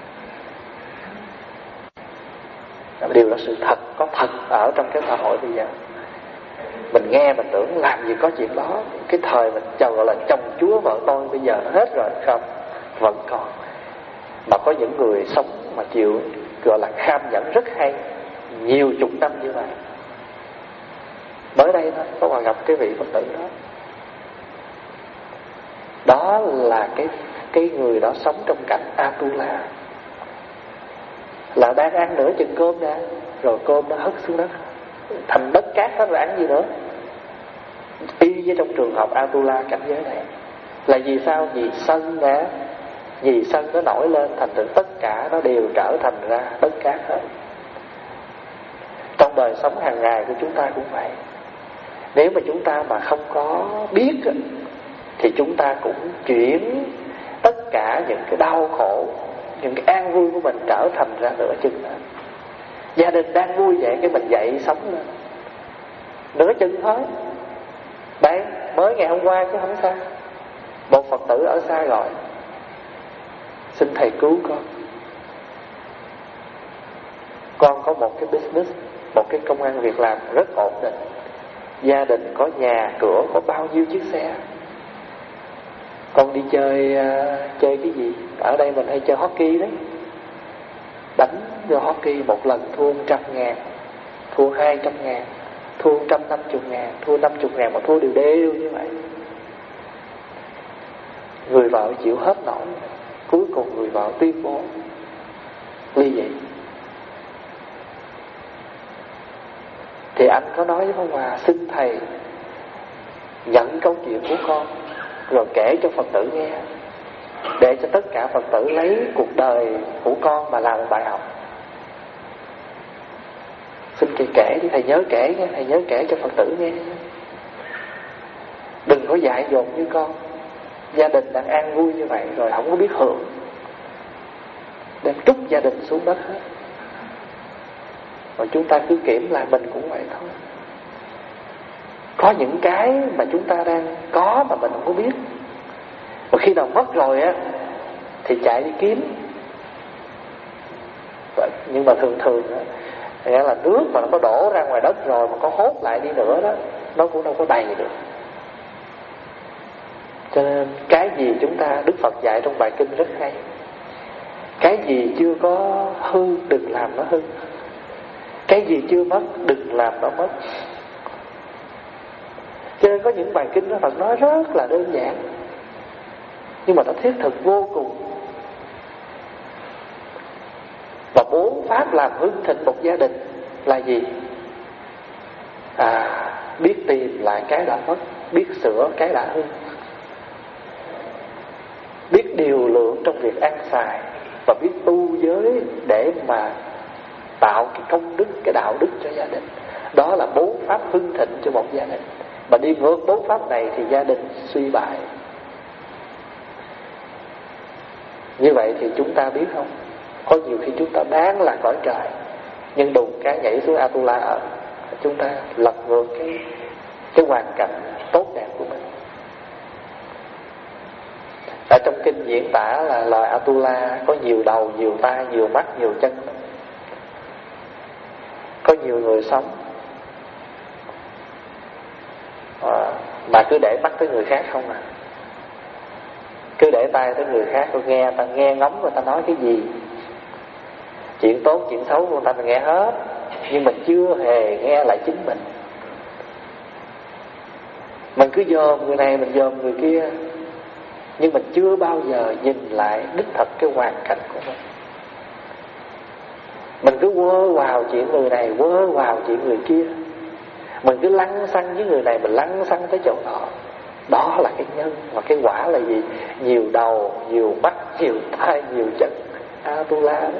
Điều đó sự thật, có thật ở trong cái xã hội bây giờ. Mình nghe mình tưởng làm gì có chuyện đó. Cái thời mình chồng gọi là chồng chúa vợ tôi bây giờ nó hết rồi. Không, vẫn còn. Mà có những người sống mà chịu gọi là kham nhẫn rất hay, nhiều chục năm như vậy. Mới đây thôi có còn gặp cái vị Phật tử đó. Đó là cái cái người đó sống trong cảnh Atula, là đang ăn nửa chừng cơm ra, rồi cơm nó hất xuống đất thành đất cát hết, rồi ăn gì nữa. Y với trong trường hợp Atula cảnh giới này. Là vì sao? Vì sân đã Vì sân nó nổi lên, thành thử tất cả nó đều trở thành ra đất cát hết. Trong đời sống hàng ngày của chúng ta cũng vậy. Nếu mà chúng ta mà không có biết thì chúng ta cũng chuyển tất cả những cái đau khổ, những cái an vui của mình trở thành ra nửa chừng nữa. Gia đình đang vui vậy, cái mình dậy sống lên nửa chừng thôi. Đây mới ngày hôm qua chứ không sao, một Phật tử ở xa gọi: xin thầy cứu con. Con có một cái business, một cái công ăn việc làm rất ổn định, gia đình có nhà cửa, có bao nhiêu chiếc xe. Con đi chơi uh, chơi cái gì? Ở đây mình hay chơi hockey đấy. Đánh vô hockey một lần thua một trăm ngàn, thua hai trăm ngàn, thua một trăm năm mươi ngàn, thua năm mươi ngàn, mà thua đều đều như vậy. Người vợ chịu hết nổi, cuối cùng người vợ tuyên bố ly dị. Thì anh có nói với ông Hòa: xin thầy nhận câu chuyện của con rồi kể cho Phật tử nghe, để cho tất cả Phật tử lấy cuộc đời của con mà làm một bài học. Xin thầy kể đi, thầy nhớ kể nghe, thầy nhớ kể cho Phật tử nghe. Đừng có dại dột như con. Gia đình đang an vui như vậy rồi không có biết hưởng, đem trút gia đình xuống đất hết. Rồi chúng ta cứ kiểm lại mình cũng vậy thôi. Có những cái mà chúng ta đang có mà mình không có biết, mà khi nào mất rồi á thì chạy đi kiếm. Nhưng mà thường thường á, nghĩa là nước mà nó có đổ ra ngoài đất rồi mà có hốt lại đi nữa đó, nó cũng đâu có đầy được. Cho nên cái gì chúng ta, Đức Phật dạy trong bài kinh rất hay: cái gì chưa có hư đừng làm nó hư, cái gì chưa mất đừng làm nó mất. Cho nên có những bài kinh đó Phật nói rất là đơn giản, nhưng mà nó thiết thực vô cùng. Và bốn pháp làm hưng thịnh một gia đình là gì? À, biết tìm lại cái đã mất, biết sửa cái đã hư, biết điều lượng trong việc ăn xài, và biết tu giới để mà tạo cái công đức, cái đạo đức cho gia đình. Đó là bốn pháp hưng thịnh cho một gia đình. Mà đi ngược bốn pháp này thì gia đình suy bại. Như vậy thì chúng ta biết không, có nhiều khi chúng ta đáng là cõi trời, nhưng đùng cái nhảy xuống Atula ở, chúng ta lật ngược cái cái hoàn cảnh tốt đẹp của mình. Ở trong kinh diễn tả là loài Atula có nhiều đầu, nhiều tai, nhiều mắt, nhiều chân. Có nhiều người sống à, mà cứ để mắt tới người khác không à, cứ để tay tới người khác, rồi nghe ta nghe ngóng người ta nói cái gì, chuyện tốt chuyện xấu của người ta mình nghe hết, nhưng mình chưa hề nghe lại chính mình. Mình cứ dòm người này, mình dòm người kia, nhưng mình chưa bao giờ nhìn lại đích thực cái hoàn cảnh của mình. Mình cứ quơ vào chuyện người này, quơ vào chuyện người kia, mình cứ lăng xăng với người này, mình lăng xăng tới chỗ đó. Đó là cái nhân. Mà cái quả là gì? Nhiều đầu, nhiều mắt, nhiều tai, nhiều chân, Atula đó.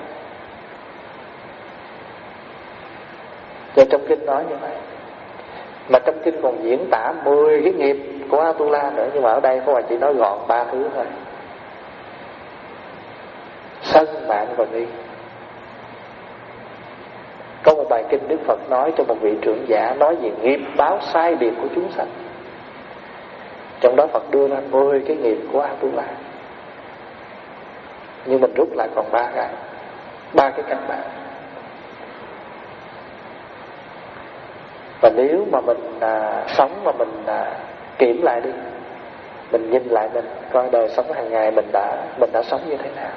Cho trong kinh nói như vậy. Mà trong kinh còn diễn tả mười cái nghiệp của Atula nữa, nhưng mà ở đây có phải chỉ nói gọn ba thứ thôi: sân, mạng và nghi. Có một bài kinh Đức Phật nói cho một vị trưởng giả, nói về nghiệp báo sai biệt của chúng sanh. Trong đó Phật đưa ra mười cái nghiệp của Atula, nhưng mình rút lại còn ba cái, ba cái căn bản. Và nếu mà mình à, sống mà mình à, kiểm lại đi, mình nhìn lại mình coi đời sống hàng ngày mình đã mình đã sống như thế nào.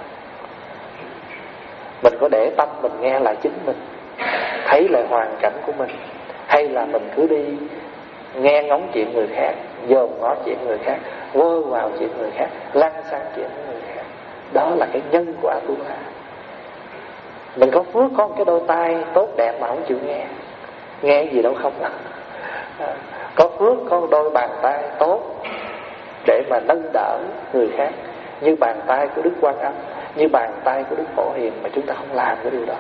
Mình có để tâm mình nghe lại chính mình, thấy lại hoàn cảnh của mình, hay là mình cứ đi nghe ngóng chuyện người khác, dòm ngó chuyện người khác, vơ vào chuyện người khác, lăn sang chuyện người khác. Đó là cái nhân của Atula. Mình có phước có một cái đôi tai tốt đẹp mà không chịu nghe, nghe gì đâu không à. Có phước có một đôi bàn tay tốt để mà nâng đỡ người khác, như bàn tay của Đức Quan Âm, như bàn tay của Đức Phổ Hiền, mà chúng ta không làm cái điều đó.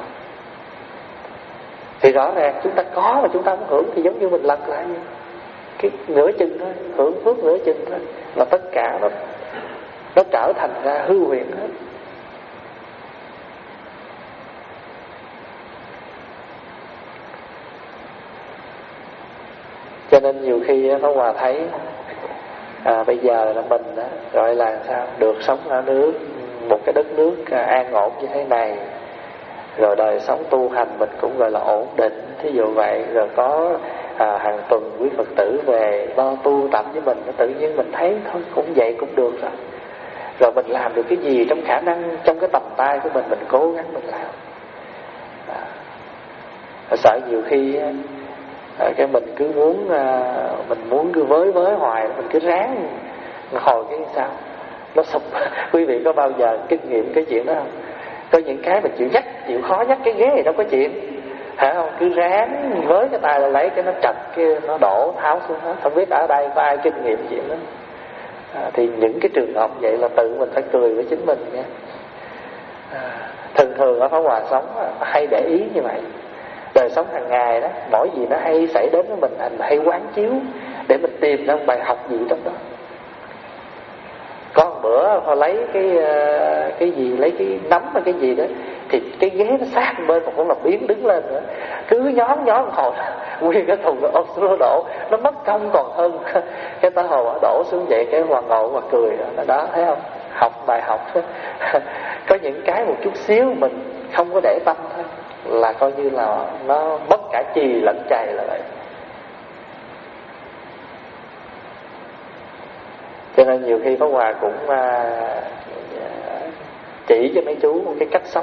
Thì rõ ràng chúng ta có mà chúng ta không hưởng, thì giống như mình lật lại cái nửa chừng thôi, hưởng phước nửa chừng thôi, là tất cả nó nó trở thành ra hư huyễn hết. Cho nên nhiều khi nó Hòa thấy à, bây giờ là mình đó, gọi là sao được sống ở nước một cái đất nước à, an ổn như thế này, rồi đời sống tu hành mình cũng gọi là ổn định, thí dụ vậy, rồi có à, hàng tuần quý Phật tử về lo tu tập với mình, tự nhiên mình thấy thôi cũng vậy cũng được rồi. Rồi mình làm được cái gì trong khả năng, trong cái tầm tay của mình, mình cố gắng mình làm. À, sợ nhiều khi à, cái mình cứ muốn à, mình muốn cứ với với hoài, mình cứ ráng hồi cái sao nó sụp. Quý vị có bao giờ kinh nghiệm cái chuyện đó không? Có những cái mình chịu nhắc, chịu khó nhắc cái ghế thì đâu có chuyện, hả không? Cứ ráng với cái tay là lấy cái nó trật kia, nó đổ tháo xuống hết. Không biết ở đây có ai kinh nghiệm chuyện đó. À, thì những cái trường hợp vậy là tự mình phải cười với chính mình nha. À, thường thường ở Pháp Hòa sống hay để ý như vậy. Đời sống hàng ngày đó, mỗi gì nó hay xảy đến với mình, mình hay quán chiếu để mình tìm ra một bài học gì trong đó. Có một bữa họ lấy cái cái gì, lấy cái nấm hay cái gì đó, thì cái ghế nó sát bên mà cũng là biến đứng lên nữa, cứ nhón nhón hồi nguyên cái thùng nó ôm xuống đổ, nó mất công còn hơn cái tới hồi đổ xuống vậy. Cái Hoàng ngộ mà cười đó, đó thấy không, học bài học. Có những cái một chút xíu mình không có để tâm thôi là coi như là nó mất cả chì lẫn chày là vậy. Cho nên nhiều khi Pháp Hòa cũng à, chỉ cho mấy chú một cái cách sống.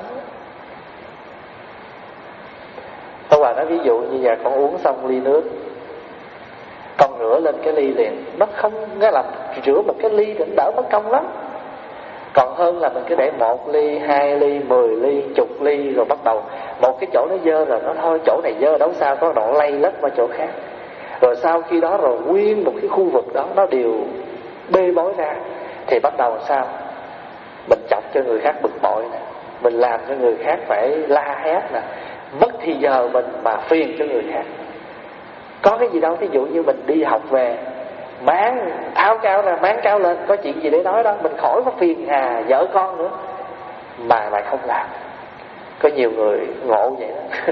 Pháp Hòa nói ví dụ như giờ con uống xong ly nước, con rửa lên cái ly liền, nó không nghe là rửa một cái ly thì đỡ mất công lắm. Còn hơn là mình cứ để một ly, hai ly, mười ly, chục ly, rồi bắt đầu một cái chỗ nó dơ rồi nó thôi, chỗ này dơ đâu sao, có đoạn lây lất qua chỗ khác. Rồi sau khi đó rồi nguyên một cái khu vực đó nó đều bê bối ra, thì bắt đầu sao mình chọc cho người khác bực bội nè, mình làm cho người khác phải la hét nè, mất thì giờ mình mà phiền cho người khác. Có cái gì đâu, ví dụ như mình đi học về máng tháo cáo ra, máng cáo lên, có chuyện gì để nói đó, mình khỏi có phiền hà vợ con nữa, mà lại không làm. Có nhiều người ngộ vậy đó.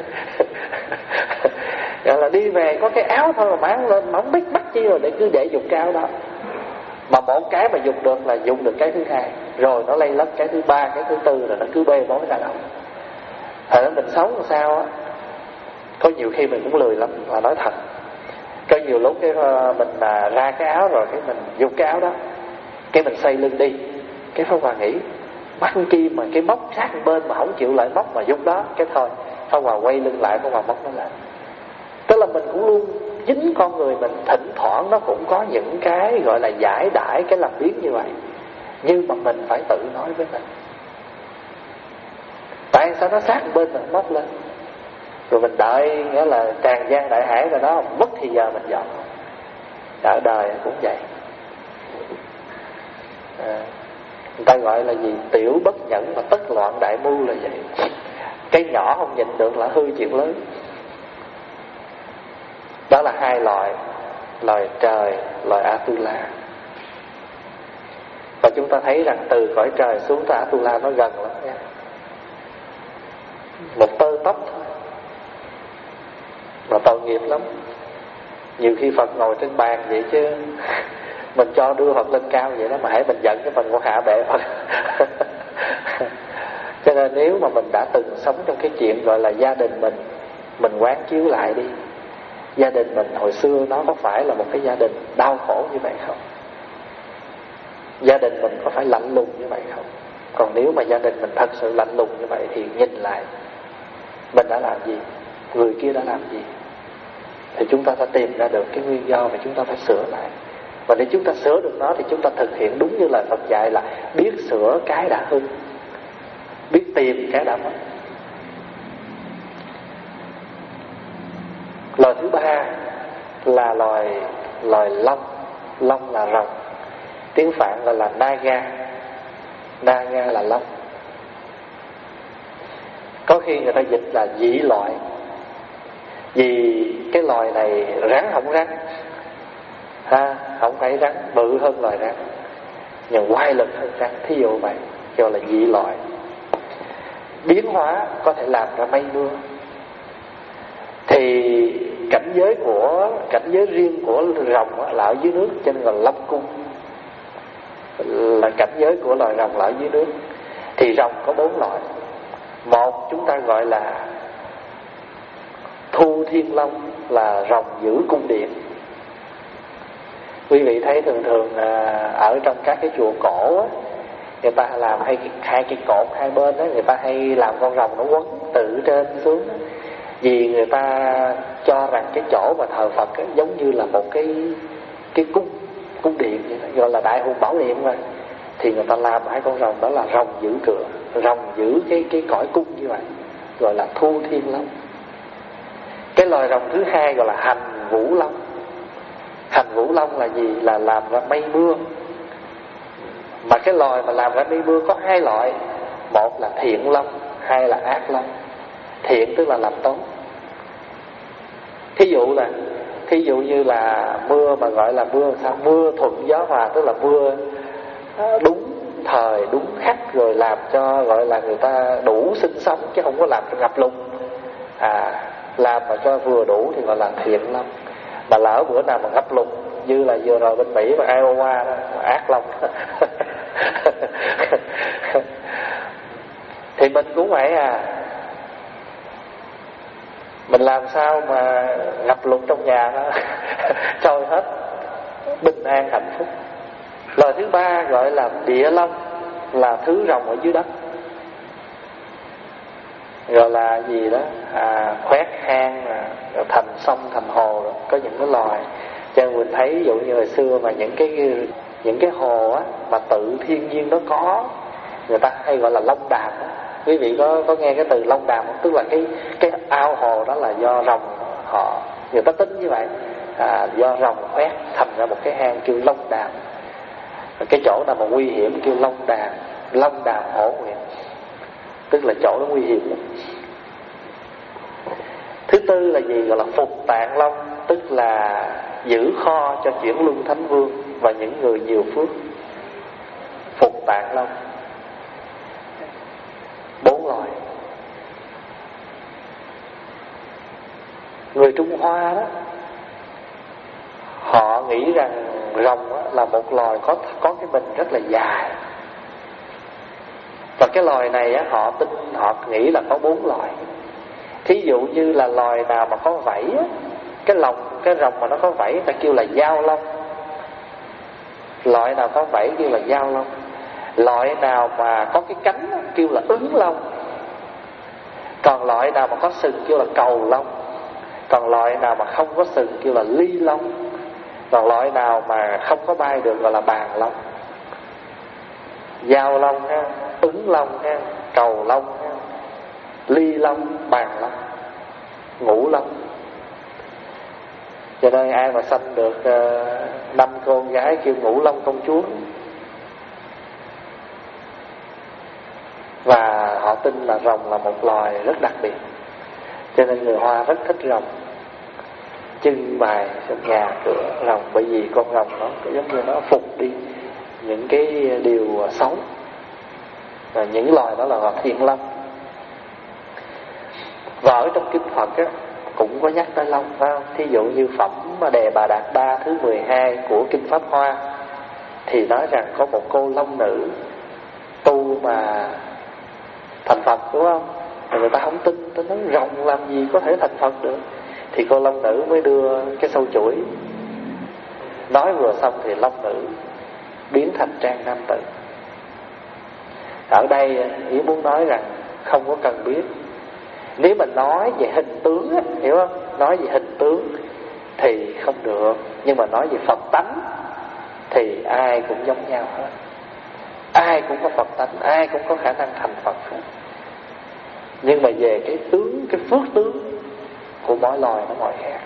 Gọi là đi về có cái áo thôi mà máng lên, mà không biết bắt chi rồi để cứ để dùng cái áo đó. Mà một cái mà dùng được là dùng được cái thứ hai, rồi nó lây lất cái thứ ba, cái thứ tư, rồi nó cứ bê bối ra đâu. Thật ra mình sống làm sao á, có nhiều khi mình cũng lười lắm, là nói thật. Có nhiều lúc cái mình à, ra cái áo rồi cái mình dùng cái áo đó, cái mình xoay lưng đi, cái Pháp Hòa nghĩ băng kim mà cái móc sát bên mà không chịu lại móc mà dùng đó, cái thôi Pháp Hòa quay lưng lại, Pháp Hòa móc nó lại. Tức là mình cũng luôn chính con người mình thỉnh thoảng nó cũng có những cái gọi là giải đãi cái làm biến như vậy, nhưng mà mình phải tự nói với mình tại sao nó sát bên mình móc lên, rồi mình đợi nghĩa là tràn gian đại hải rồi đó, mất thì giờ mình dọn. Ở đời cũng vậy. À, người ta gọi là gì, tiểu bất nhẫn mà tất loạn đại mưu là vậy. Cái nhỏ không nhịn được là hư chuyện lớn. Đó là hai loại, loài trời, loài Atula. Và chúng ta thấy rằng từ cõi trời xuống tới Atula nó gần lắm nha, một tơ tóc thôi. mà tội nghiệp lắm. Nhiều khi Phật ngồi trên bàn vậy chứ mình cho đưa Phật lên cao vậy đó, mà hãy mình giận cái mình còn hạ bệ Phật. Cho nên nếu mà mình đã từng sống trong cái chuyện gọi là gia đình mình, mình quán chiếu lại đi. Gia đình mình hồi xưa nó có phải là một cái gia đình đau khổ như vậy không? Gia đình mình có phải lạnh lùng như vậy không? Còn nếu mà gia đình mình thật sự lạnh lùng như vậy thì nhìn lại mình đã làm gì, người kia đã làm gì, thì chúng ta sẽ tìm ra được cái nguyên do và chúng ta phải sửa lại. Và để chúng ta sửa được nó thì chúng ta thực hiện đúng như lời Phật dạy là biết sửa cái đã hư, biết tìm cái đã mất. Loài thứ ba là loài loài long. Long là rồng, tiếng Phạn gọi là naga. Naga là long. Có khi người ta dịch là dị loại, vì cái loài này rắn không rắn ha, không phải rắn, bự hơn loài rắn nhưng quay lực hơn rắn, thí dụ vậy, gọi là dị loại. Biến hóa có thể làm ra mây mưa. Thì cảnh giới của cảnh giới riêng của rồng là ở dưới nước, cho nên gọi là Long Cung, là cảnh giới của loài rồng là ở dưới nước. Thì rồng có bốn loại. Một chúng ta gọi là Thu Thiên Long, là rồng giữ cung điện. Quý vị thấy thường thường ở trong các cái chùa cổ á, người ta làm hay hai cái cột hai bên đó, người ta hay làm con rồng nó quấn từ trên xuống đó. Vì người ta cho rằng cái chỗ mà thờ Phật ấy, giống như là một cái cái cung cung điện vậy đó, gọi là đại hùng bảo điện mà. Thì người ta làm hai con rồng đó là rồng giữ cửa, rồng giữ cái cái cõi cung như vậy, gọi là Thu Thiên Long. Cái loài rồng thứ hai gọi là Hành Vũ Long. Hành Vũ Long là gì? Là làm ra mây mưa. Mà cái loài mà làm ra mây mưa có hai loại, một là thiện long, hai là ác long. Thiện tức là làm tốt. Thí dụ là thí dụ như là mưa mà gọi là mưa sao? Mưa thuận gió hòa, tức là mưa đúng thời đúng khắc, rồi làm cho gọi là người ta đủ sinh sống, chứ không có làm cho ngập lụt. À, làm mà cho vừa đủ thì gọi là thiện long. Mà lỡ bữa nào mà ngập lụt như là vừa rồi bên Mỹ và Iowa đó, ác long. Thì mình cũng vậy à, mình làm sao mà ngập lụt trong nhà đó trôi hết, bình an hạnh phúc. Loài thứ ba gọi là Địa Long, là thứ rồng ở dưới đất, gọi là gì đó à, khoét hang rồi thành sông thành hồ rồi. Có những cái loài cho nên mình thấy ví dụ như hồi xưa mà những cái những cái hồ á mà tự thiên nhiên nó có, người ta hay gọi là long đàm á. Quý vị có có nghe cái từ long đàm không? Tức là cái cái ao hồ đó là do rồng họ, người ta tính như vậy, à, do rồng khoét thành ra một cái hang kêu long đàm. Cái chỗ nào mà nguy hiểm kêu long đàm, long đàm hổ nguyện, tức là chỗ nó nguy hiểm lắm. Thứ tư là gì? Gọi là Phục Tạng Long, tức là giữ kho cho chuyển luân thánh vương và những người nhiều phước. Phục Tạng Long. Bốn loài. Người Trung Hoa đó, họ nghĩ rằng rồng là một loài có có cái mình rất là dài. Và cái loài này á, họ tin, họ nghĩ là có bốn loài. Thí dụ như là loài nào mà có vảy á, cái lòng cái rồng mà nó có vảy ta kêu là dao long. Loại nào có vảy kêu là dao long. Loại nào mà có cái cánh á, kêu là ứng long. Còn loại nào mà có sừng kêu là cầu long. Còn loại nào mà không có sừng kêu là ly long. Còn loại nào mà không có bay được gọi là bàn long. Dao long ha, ứng long ha, cầu long ha, ly long, bàn long, ngũ long. Cho nên ai mà sanh được uh, năm con gái kêu ngũ long công chúa. Và họ tin là rồng là một loài rất đặc biệt, cho nên người Hoa rất thích rồng, trưng bày trong nhà cửa rồng, bởi vì con rồng nó giống như nó phục đi những cái điều xấu. Và những loài đó là loài thiện long. Và ở trong kinh Phật á, cũng có nhắc tới long, phải không? Thí dụ như phẩm Đề Bà Đạt Đa thứ mười hai của Kinh Pháp Hoa thì nói rằng có một cô long nữ tu mà thành Phật, đúng không? Mà người ta không tin, ta nói rồng làm gì có thể thành Phật được. Thì cô long nữ mới đưa cái sâu chuỗi, nói vừa xong thì long nữ biến thành trang nam tử. Ở đây ý muốn nói rằng không có cần biết. Nếu mà nói về hình tướng á, hiểu không? Nói về hình tướng thì không được. Nhưng mà nói về Phật tánh thì ai cũng giống nhau hết. Ai cũng có Phật tánh, ai cũng có khả năng thành Phật hết. Nhưng mà về cái tướng, cái phước tướng của mỗi loài nó mỗi khác.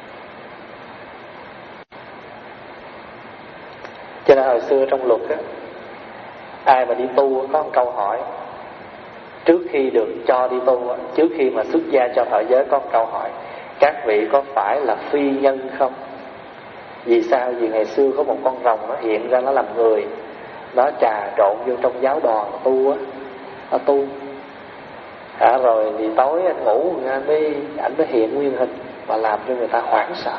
Cho nên hồi xưa trong luật á, ai mà đi tu có một câu hỏi trước khi được cho đi tu, trước khi mà xuất gia cho thọ giới, có một câu hỏi: các vị có phải là phi nhân không? Vì sao? Vì ngày xưa có một con rồng nó hiện ra, nó làm người, nó trà trộn vô trong giáo đoàn tu á, nó tu. À, rồi thì tối anh ngủ anh mới ảnh mới hiện nguyên hình và làm cho người ta hoảng sợ.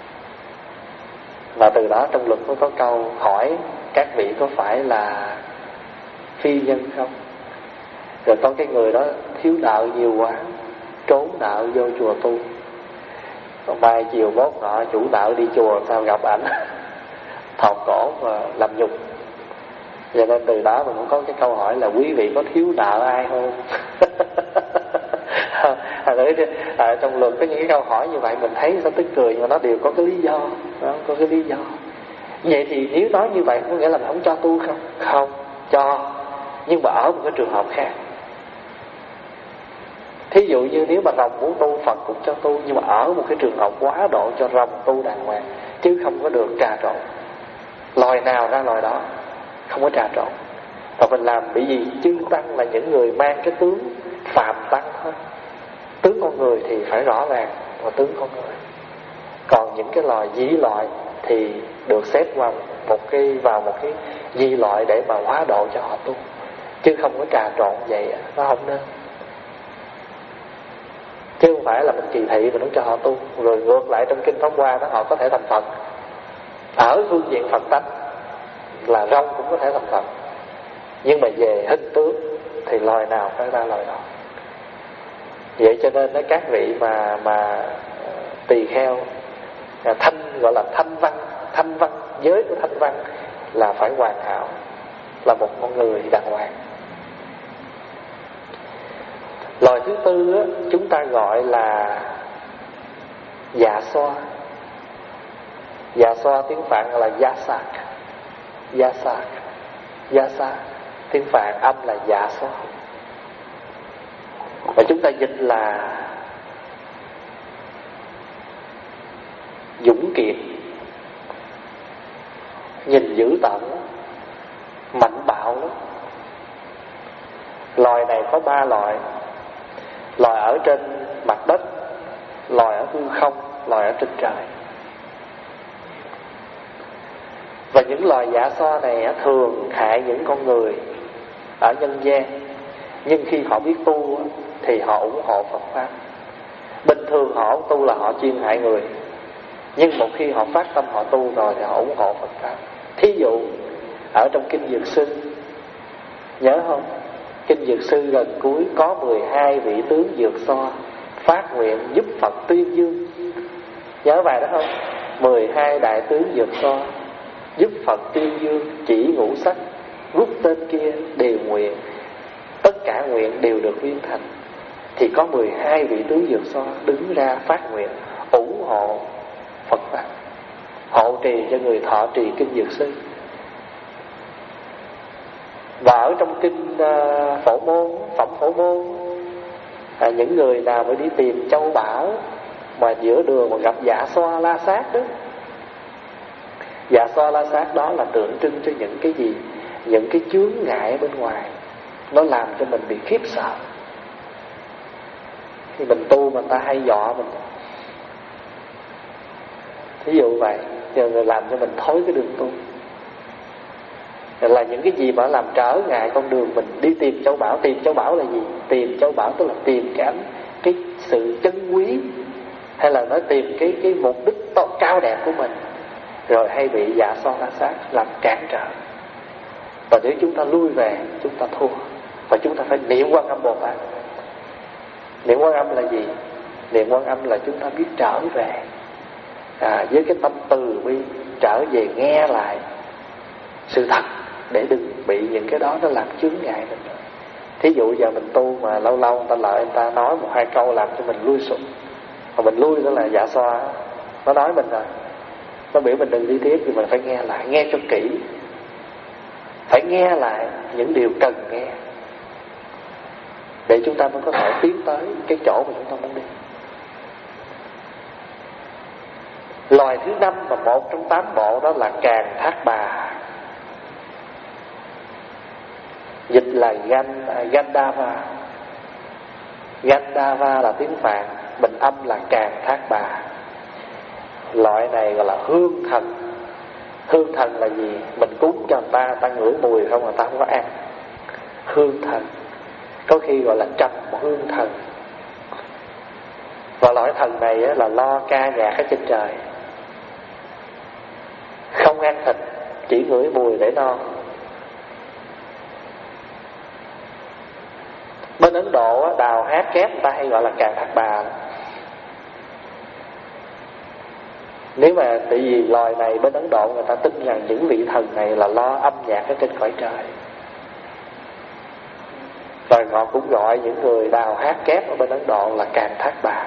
Và từ đó trong luật mới có câu hỏi các vị có phải là phi nhân không? Rồi có cái người đó thiếu nợ nhiều quá, trốn nợ vô chùa tu. Còn mai chiều mốt nọ chủ nợ đi chùa sao gặp ảnh thọt cổ và làm nhục. Cho nên từ đó mình cũng có cái câu hỏi là quý vị có thiếu nợ ai không? à, à, trong luật có những cái câu hỏi như vậy mình thấy sao tức cười, nhưng mà nó đều có cái lý do, đó, có cái lý do. Vậy thì nếu nói như vậy có nghĩa là mình không cho tu không? Không, cho, nhưng mà ở một cái trường hợp khác. Thí dụ như nếu mà rồng muốn tu, Phật cũng cho tu, nhưng mà ở một cái trường hợp quá độ cho rồng tu đàng hoàng, chứ không có được trà trộn. Loài nào ra loài đó, không có trà trộn. Và mình làm bởi vì chư tăng là những người mang cái tướng phàm tăng thôi. Tướng con người thì phải rõ ràng là tướng con người. Còn những cái loài dĩ loại thì được xếp vào một cái vào một cái di loại để mà hóa độ cho họ tu, chứ không có trà trộn vậy, nó không nên. Chứ không phải là mình kỳ thị mình muốn cho họ tu, rồi ngược lại trong Kinh Pháp Hoa đó họ có thể thành Phật. Ở phương diện Phật tánh là rong cũng có thể thành Phật, nhưng mà về hình tướng thì loài nào phải ra loài đó. Vậy cho nên đó, các vị mà mà tỳ kheo thanh, gọi là thanh văn, thanh văn, giới của thanh văn là phải hoàn hảo, là một con người đàng hoàng. Loài thứ tư á, chúng ta gọi là dạ xoa. Dạ xoa tiếng Phạn là gia sạc, gia sạc, gia sa, tiếng Phạn âm là dạ xoa. Và chúng ta dịch là dũng kiệt, nhìn dữ tợn, mạnh bạo lắm. Loài này có ba loại: loài ở trên mặt đất, loài ở hư không, loài ở trên trời. Và những loài dạ xoa này thường hại những con người ở nhân gian, nhưng khi họ biết tu thì họ ủng hộ Phật Pháp. Bình thường họ không tu là họ chuyên hại người, nhưng một khi họ phát tâm họ tu rồi thì họ ủng hộ Phật Pháp. Thí dụ ở trong Kinh Dược Sư, nhớ không? Kinh Dược Sư gần cuối có mười hai vị tướng dược xoa phát nguyện giúp Phật tuyên dương. Nhớ bài đó không? mười hai đại tướng dược xoa giúp Phật tuyên dương, chỉ ngũ sắc rút tên kia đều nguyện, tất cả nguyện đều được viên thành. Thì có mười hai vị tướng dược xoa đứng ra phát nguyện ủng hộ Phật Pháp, hộ trì cho người thọ trì Kinh Dược Sư. Và ở trong Kinh uh, Phổ Môn, Phẩm Phổ Môn, à, những người nào mới đi tìm châu bảo mà giữa đường mà gặp dạ xoa la sát đó, dạ xoa la sát đó là tượng trưng cho những cái gì? Những cái chướng ngại bên ngoài, nó làm cho mình bị khiếp sợ. Thì mình tu mà ta hay dọa mình, ví dụ vậy, rồi làm cho mình thối cái đường tu. Là những cái gì mà làm trở ngại con đường mình đi tìm châu bảo. Tìm châu bảo là gì? Tìm châu bảo tức là tìm cái ánh, cái sự chân quý hay là nó tìm cái cái mục đích to cao đẹp của mình, rồi hay bị dạ so la sát làm cản trở. Và nếu chúng ta lui về, chúng ta thua. Và chúng ta phải niệm Quan Âm Bồ Tát. Niệm Quan Âm là gì? Niệm Quan Âm là chúng ta biết trở về, à, với cái tâm từ bi, trở về nghe lại sự thật, để đừng bị những cái đó nó làm chướng ngại mình. Thí dụ giờ mình tu mà lâu lâu người ta lợi người ta nói một hai câu làm cho mình lui sụp, mà mình lui đó là dạ xoa, nó nói mình rồi, nó biểu mình đừng đi tiếp, thì mình phải nghe lại, nghe cho kỹ, phải nghe lại những điều cần nghe, để chúng ta mới có thể tiến tới cái chỗ mà chúng ta muốn đi. Loài thứ năm và một trong tám bộ đó là Càn Thác Bà, dịch là Gan, Gandhava. Gandhava là tiếng Phạn, bình âm là Càn Thác Bà. Loại này gọi là hương thần. Hương thần là gì? Mình cúng cho người ta, người ta ngửi mùi không, người ta không có ăn. Hương thần, có khi gọi là trầm hương thần. Và loại thần này là lo ca nhạc ở trên trời, không ăn thịt, chỉ ngửi mùi để no. Bên Ấn Độ đào hát kép người ta hay gọi là Càn Thác Bà. Nếu mà tại vì loài này bên Ấn Độ người ta tin rằng những vị thần này là lo âm nhạc ở trên cõi trời, và họ cũng gọi những người đào hát kép ở bên Ấn Độ là Càn Thác Bà.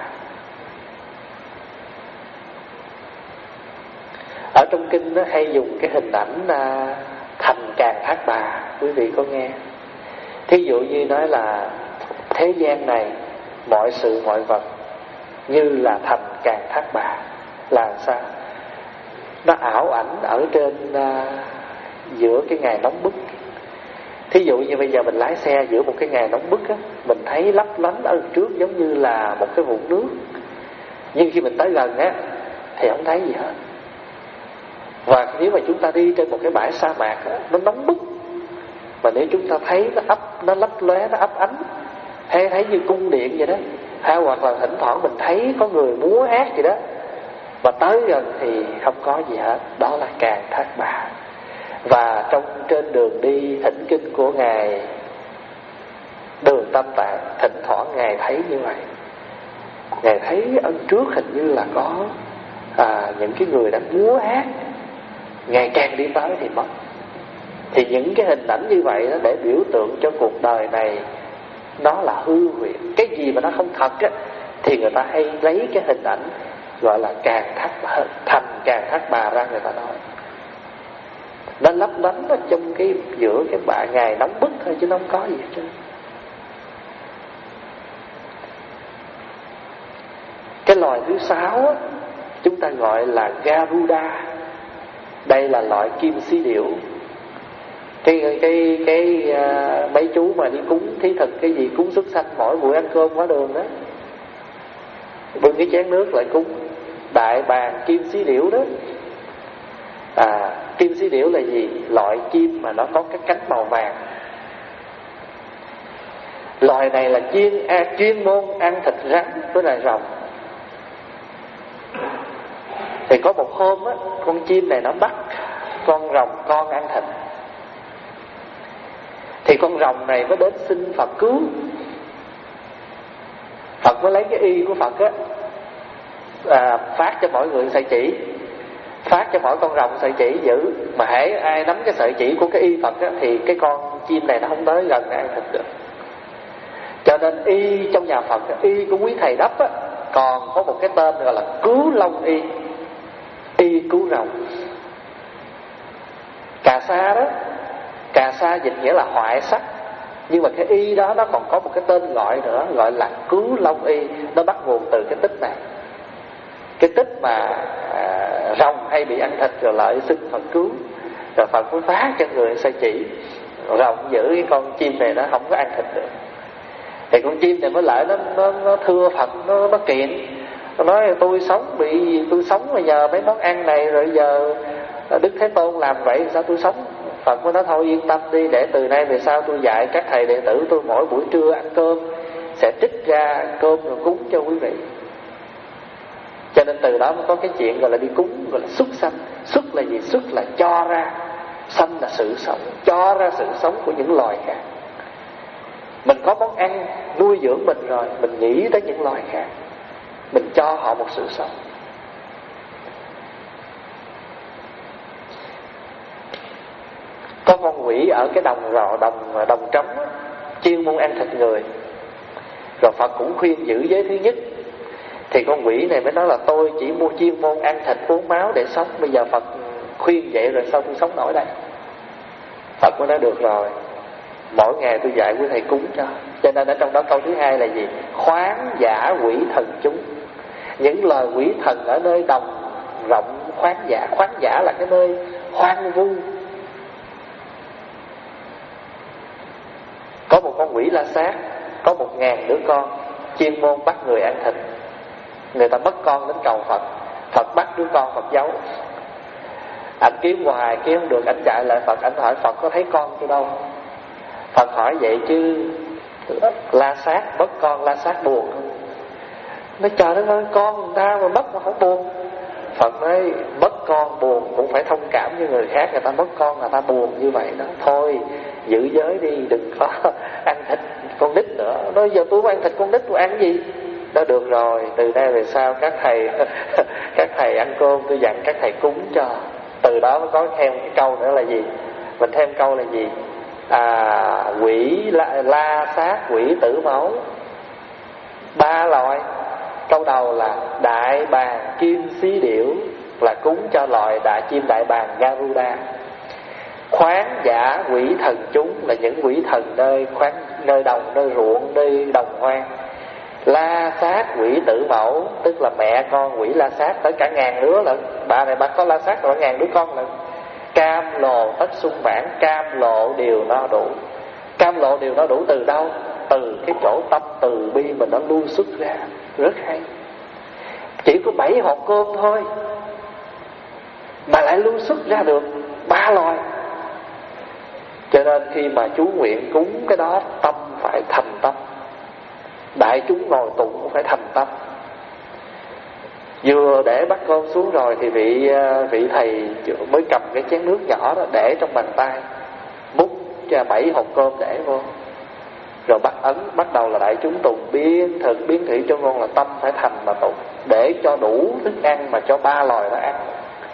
Ở trong kinh nó hay dùng cái hình ảnh là thành Càn Thác Bà, quý vị có nghe? Thí dụ như nói là thế gian này mọi sự mọi vật như là thành Càn Thác Bà. Là sao? Nó ảo ảnh ở trên uh, giữa cái ngày nóng bức. Thí dụ như bây giờ mình lái xe giữa một cái ngày nóng bức á, mình thấy lấp lánh ở trước giống như là một cái vũng nước, nhưng khi mình tới gần á thì không thấy gì hết. Và nếu mà chúng ta đi trên một cái bãi sa mạc á, nó nóng bức, mà nếu chúng ta thấy nó ấp, nó lấp lóe, nó ấp ánh, hay thấy như cung điện vậy đó, hay hoặc là thỉnh thoảng mình thấy có người múa hát vậy đó, mà tới gần thì không có gì hết. Đó là Càn Thác Bà. Và trong trên đường đi thỉnh kinh của Ngài Đường Tâm Tạng, thỉnh thoảng Ngài thấy như vậy. Ngài thấy ân trước hình như là có à, những cái người đang múa hát, ngày càng đi tới thì mất. Thì những cái hình ảnh như vậy đó để biểu tượng cho cuộc đời này nó là hư huyễn. Cái gì mà nó không thật á thì người ta hay lấy cái hình ảnh gọi là Càn Thác Bà, thành Càn Thác Bà ra người ta nói. Nó lấp lánh ở trong cái giữa cái bạ ngày nóng bức thôi, chứ nó không có gì hết trơn. Cái loài thứ sáu á, chúng ta gọi là Garuda. Đây là loại kim si điểu. Cái cái cái uh, mấy chú mà đi cúng thí thực cái gì cúng xuất sanh mỗi buổi ăn cơm quá đường đó, bưng cái chén nước lại cúng đại bàng kim si điểu đó. À, kim si điểu là gì? Loại chim mà nó có cái cánh màu vàng. Loài này là chuyên à, chuyên môn ăn thịt rắn với lại rồng. Thì có một hôm á, con chim này nó bắt con rồng con ăn thịt. Thì con rồng này mới đến xin Phật cứu. Phật mới lấy cái y của Phật á, à, phát cho mọi người sợi chỉ, phát cho mỗi con rồng sợi chỉ giữ. Mà hễ ai nắm cái sợi chỉ của cái y Phật á, thì cái con chim này nó không tới gần ăn thịt được. Cho nên y trong nhà Phật, y của quý thầy đắp á, còn có một cái tên gọi là cứu long y, y cứu rồng. Cà sa đó, cà sa dịch nghĩa là hoại sắc, nhưng mà cái y đó nó còn có một cái tên gọi nữa, gọi là cứu long y. Nó bắt nguồn từ cái tích này. Cái tích mà à, rồng hay bị ăn thịt rồi lại xin Phật cứu, rồi Phật mới phá cho người sợi chỉ, rồng giữ cái con chim này nó không có ăn thịt được. Thì con chim này mới lại nó nó, nó thưa Phật, nó nó kiện, nó nói tôi sống bị tôi sống mà nhờ mấy món ăn này, rồi giờ Đức Thế Tôn làm vậy sao tôi sống? Phật mới nói thôi yên tâm đi, để từ nay về sau tôi dạy các thầy đệ tử tôi mỗi buổi trưa ăn cơm sẽ trích ra cơm rồi cúng cho quý vị. Cho nên từ đó mới có cái chuyện gọi là đi cúng, gọi là xuất sanh. Xuất là gì? Xuất là cho ra, sanh là sự sống, cho ra sự sống của những loài khác. Mình có món ăn nuôi dưỡng mình rồi, mình nghĩ tới những loài khác, mình cho họ một sự sống. Có con quỷ ở cái đồng rọ, đồng đồng trống á, chuyên môn ăn thịt người. Rồi Phật cũng khuyên giữ giới thứ nhất. Thì con quỷ này mới nói là tôi chỉ mua chuyên môn ăn thịt uống máu để sống. Bây giờ Phật khuyên vậy rồi sao tôi sống nổi đây? Phật mới nói được rồi, mỗi ngày tôi dạy quý thầy cúng cho. Cho nên ở trong đó câu thứ hai là gì? Khoáng giả quỷ thần chúng. Những loài quỷ thần ở nơi đồng rộng khoáng giả. Khoáng giả là cái nơi hoang vu. Có một con quỷ La Sát, có một ngàn đứa con, chuyên môn bắt người ăn thịt. Người ta mất con đến cầu Phật, Phật bắt đứa con Phật giấu. Anh kiếm hoài kiếm không được, anh chạy lại Phật, anh hỏi Phật có thấy con tôi đâu. Phật hỏi vậy chứ La Sát mất con, La Sát buồn không? Nói trời đất ơi, con người ta mà mất mà không buồn. Phật nói mất con buồn cũng phải thông cảm với người khác, người ta mất con người ta buồn như vậy đó. Thôi giữ giới đi, đừng có ăn thịt con nít nữa. Nói giờ tôi ăn thịt con nít tôi ăn cái gì? Đó được rồi, từ nay về sau các thầy các thầy ăn cơm tôi dặn các thầy cúng cho. Từ đó mới có thêm cái câu nữa là gì? Mình thêm câu là gì? À, quỷ la, la sát quỷ tử mẫu. Ba loại. Câu đầu là đại bàng kim xí điểu, là cúng cho loài đại chim đại bàng Garuda. Khoáng giả quỷ thần chúng là những quỷ thần nơi khoáng, nơi đồng, nơi ruộng, nơi đồng hoang. La sát quỷ tử mẫu tức là mẹ con quỷ la sát tới cả ngàn đứa lận. Bà này bà có la sát rồi ngàn đứa con lận. Cam lồ tất sung mãn, cam lộ điều no đủ. Cam lộ điều no đủ từ đâu? Từ cái chỗ tâm từ bi mình nó lưu xuất ra. Rất hay. Chỉ có bảy hộp cơm thôi mà lại lưu xuất ra được ba loài. Cho nên khi mà chú nguyện cúng cái đó, tâm phải thành tâm. Đại chúng ngồi tụng cũng phải thành tâm. Vừa để bắt cơm xuống rồi thì vị vị thầy mới cầm cái chén nước nhỏ đó để trong bàn tay, múc cho bảy hộp cơm để vô, rồi bắt ấn, bắt đầu là đại chúng tụng biến thực biến thủy cho ngon, là tâm phải thành mà tụng để cho đủ thức ăn mà cho ba loài nó ăn.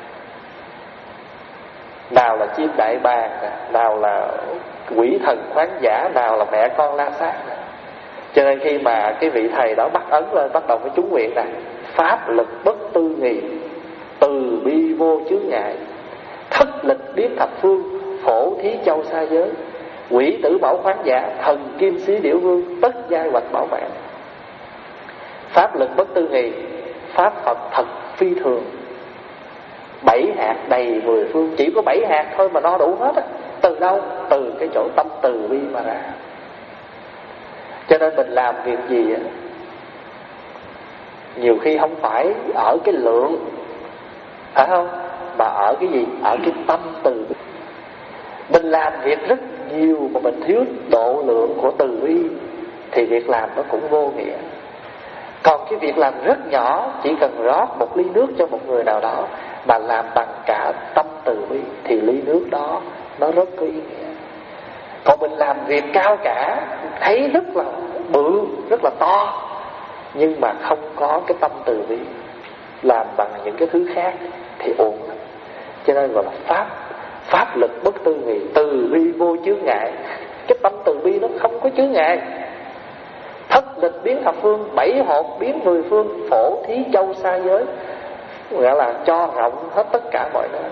Nào là chim đại bàng, nào là quỷ thần khoáng giả, nào là mẹ con la sát. Cho nên khi mà cái vị thầy đó bắt ấn lên, bắt đầu với chú nguyện này: pháp lực bất tư nghì, từ bi vô chướng ngại, thất lịch biến thập phương, phổ thí châu xa giới, quỷ tử bảo khoáng giả, thần kim xí điểu vương, tất giai hoạch bảo mạng. Pháp lực bất tư nghì, pháp Phật thật phi thường. Bảy hạt đầy mười phương, chỉ có bảy hạt thôi mà no đủ hết á. Từ đâu? Từ cái chỗ tâm từ bi mà ra. Cho nên mình làm việc gì á, nhiều khi không phải ở cái lượng, phải không? Mà ở cái gì? Ở cái tâm từ bi. Mình làm việc rất nhiều mà mình thiếu độ lượng của từ bi thì việc làm nó cũng vô nghĩa. Còn cái việc làm rất nhỏ, chỉ cần rót một ly nước cho một người nào đó mà làm bằng cả tâm từ bi thì ly nước đó nó rất có ý nghĩa. Còn mình làm việc cao cả, thấy rất là bự, rất là to, nhưng mà không có cái tâm từ bi, làm bằng những cái thứ khác thì ổn lắm. Cho nên gọi là pháp pháp lực bất tư nghì, từ bi vô chướng ngại. Cái tâm từ bi nó không có chướng ngại. Thất lịch biến thập phương, bảy hộp biến mười phương, phổ thí châu xa giới, gọi là cho rộng hết tất cả mọi nơi.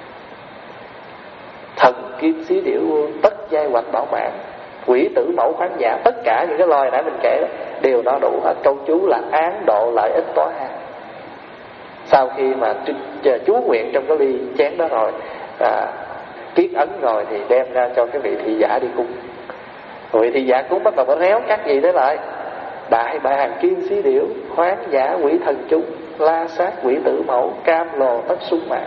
Thần kim xí điểu vương, tất giai hoạch bảo mạng, quỷ tử mẫu khoáng giả, tất cả những cái loài nãy mình kể đó, đều nó đủ hết. Câu chú là án độ lợi ích tỏa hàng. Sau khi mà chú nguyện trong cái ly chén đó rồi, à, kiết ấn rồi thì đem ra cho cái vị thị giả đi cúng. Vị thị giả cúng bắt đầu nó réo các gì đó lại: đại bàng kim xí điểu, khoáng giả quỷ thần chúng, la sát quỷ tử mẫu, cam lồ tất sung mãn.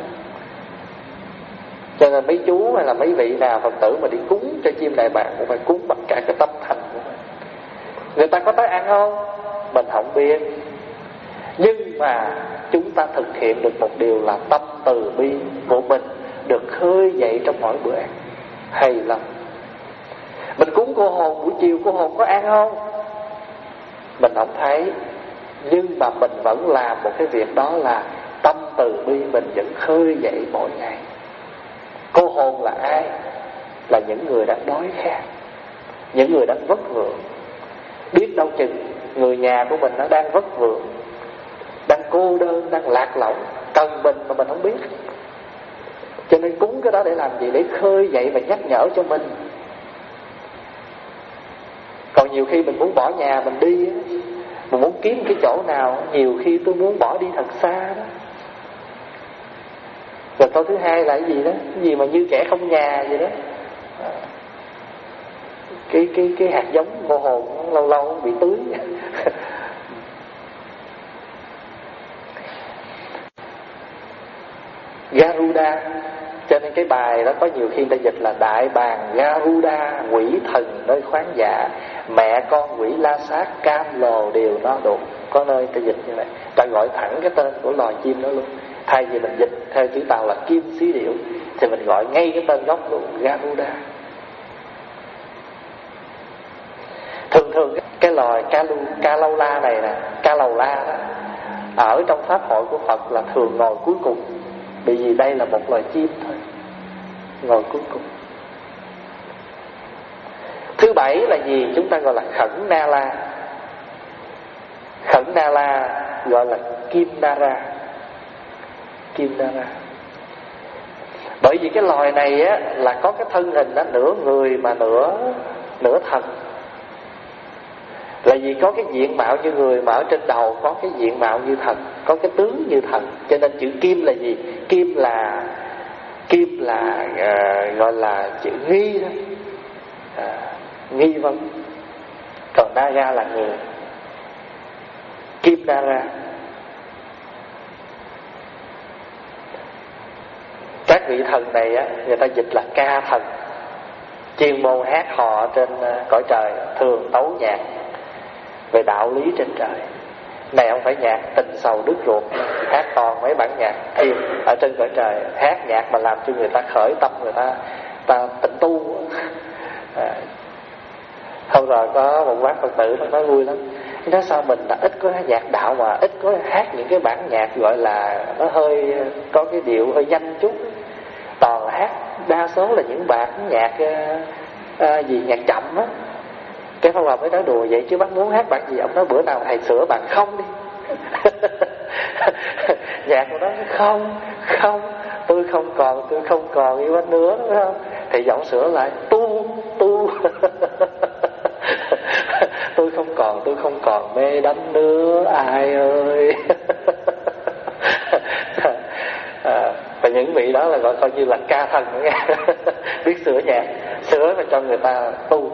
Cho nên mấy chú hay là mấy vị nào Phật tử mà đi cúng cho chim đại bàng cũng phải cúng bằng cả cái tâm thành của mình. Người ta có tới ăn không? Mình không biết. Nhưng mà chúng ta thực hiện được một điều là tâm từ bi của mình được khơi dậy trong mỗi bữa ăn. Hay lắm. Mình cúng cô hồn buổi chiều, cô hồn có ăn không? Mình không thấy. Nhưng mà mình vẫn làm một cái việc đó là tâm từ bi mình vẫn khơi dậy mỗi ngày. Cô hồn là ai? Là những người đang đói khát, những người đang vất vưởng. Biết đâu chừng người nhà của mình nó đang vất vưởng, đang cô đơn, đang lạc lõng, cần mình mà mình không biết. Cho nên cúng cái đó để làm gì? Để khơi dậy và nhắc nhở cho mình. Còn nhiều khi mình muốn bỏ nhà mình đi, mình muốn kiếm cái chỗ nào, nhiều khi tôi muốn bỏ đi thật xa đó. Rồi câu thứ hai là cái gì đó? Cái gì mà như kẻ không nhà vậy đó. Cái cái cái hạt giống cô hồn lâu lâu bị tưới. Garuda. Cho nên cái bài đó có nhiều khi người ta dịch là đại bàng Garuda, quỷ thần nơi khoáng dạ, mẹ con quỷ la sát cam lồ đều no đủ. Có nơi người ta dịch như vậy, ta gọi thẳng cái tên của loài chim đó luôn. Thay vì mình dịch theo chữ Tàu là kim xí điểu, thì mình gọi ngay cái tên gốc luôn, Garuda. Thường thường cái loài ca lu, ca lâu la này nè, ca lầu la đó, ở trong pháp hội của Phật là thường ngồi cuối cùng. Bởi vì đây là một loài chim thôi, ngồi cuối cùng. Thứ bảy là gì? Chúng ta gọi là Khẩn Na La. Khẩn Na La gọi là Kim Nara. Kim Nara. Bởi vì cái loài này á là có cái thân hình đó, nửa người mà nửa nửa thần. Là vì có cái diện mạo như người mà ở trên đầu có cái diện mạo như thần, có cái tướng như thần. Cho nên chữ kim là gì? Kim là Kim là uh, gọi là chữ nghi đó, uh, nghi vấn. Còn Naga là người. Kim Nara. Các vị thần này á, người ta dịch là ca thần, chuyên môn hát hò trên uh, cõi trời, thường tấu nhạc về đạo lý trên trời. Này không phải nhạc tình sầu đứt ruột, hát toàn mấy bản nhạc thiền ở trên cõi trời, hát nhạc mà làm cho người ta khởi tâm, người ta ta tịnh tu. À, hôm rồi có một bác Phật tử nó nói vui lắm, nói sao mình đã ít có nhạc đạo mà ít có hát những cái bản nhạc gọi là nó hơi có cái điệu hơi nhanh chút, toàn là hát đa số là những bản nhạc à, gì nhạc chậm á. Cái Pháp Hòa mới nói đùa vậy chứ bác muốn hát bản gì? Ông nói bữa nào thầy sửa bạn không đi. Nhạc của nó không, không, tôi không còn, tôi không còn yêu anh nữa, đúng không? Thì giọng sửa lại tu, tu. Tôi không còn, tôi không còn mê đắm nữa, ai ơi. À, và những vị đó là gọi coi như là ca thần nữa nghe. Biết sửa nhạc, sửa mà cho người ta tu.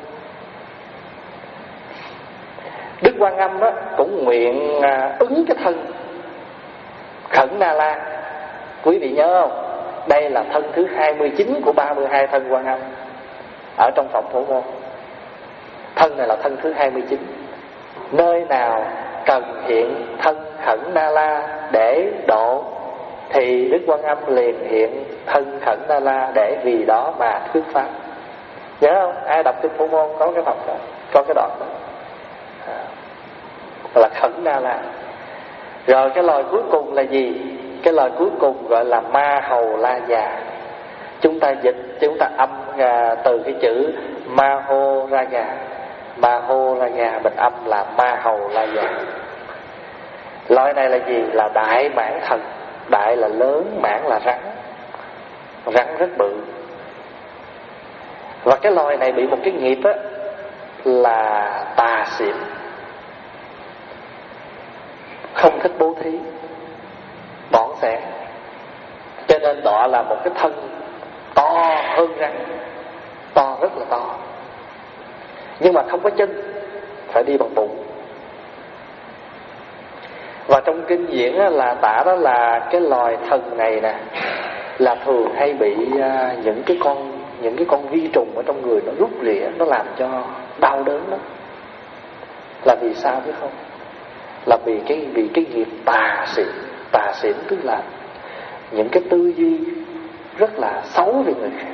Đức Quan Âm đó cũng nguyện à, ứng cái thân Khẩn Na La. Quý vị nhớ không? Đây là thân thứ hai mươi chín của ba mươi hai thân Quan Âm ở trong Phẩm Phổ Môn. Thân này là thân thứ hai mươi chín. Nơi nào cần hiện thân Khẩn Na La để độ thì Đức Quan Âm liền hiện thân Khẩn Na La để vì đó mà thuyết pháp. Nhớ không? Ai đọc kinh Phổ Môn có cái tập đó, có cái đoạn đó. Là Khẩn Na La. Rồi cái loài cuối cùng là gì? Cái loài cuối cùng gọi là Ma Hầu La Già. Chúng ta dịch, chúng ta âm à, từ cái chữ Ma Hô Ra Gà. Ma Hô La Gà mình âm là Ma Hầu La Già. Loài này là gì? Là đại mãn thần. Đại là lớn, mãn là rắn. Rắn rất bự. Và cái loài này bị một cái nghiệp á là tà xỉn, không thích bố thí, bỏn sẻn. Cho nên đọa là một cái thân to hơn rắn, to rất là to, nhưng mà không có chân, phải đi bằng bụng. Và trong kinh điển là tả đó là cái loài thần này nè là thường hay bị uh, những cái con những cái con vi trùng ở trong người nó rút rỉa, nó làm cho đau đớn lắm. Là vì sao biết không? là vì cái vì cái nghiệp tà xỉn. Tà xỉn tức là những cái tư duy rất là xấu về người khác,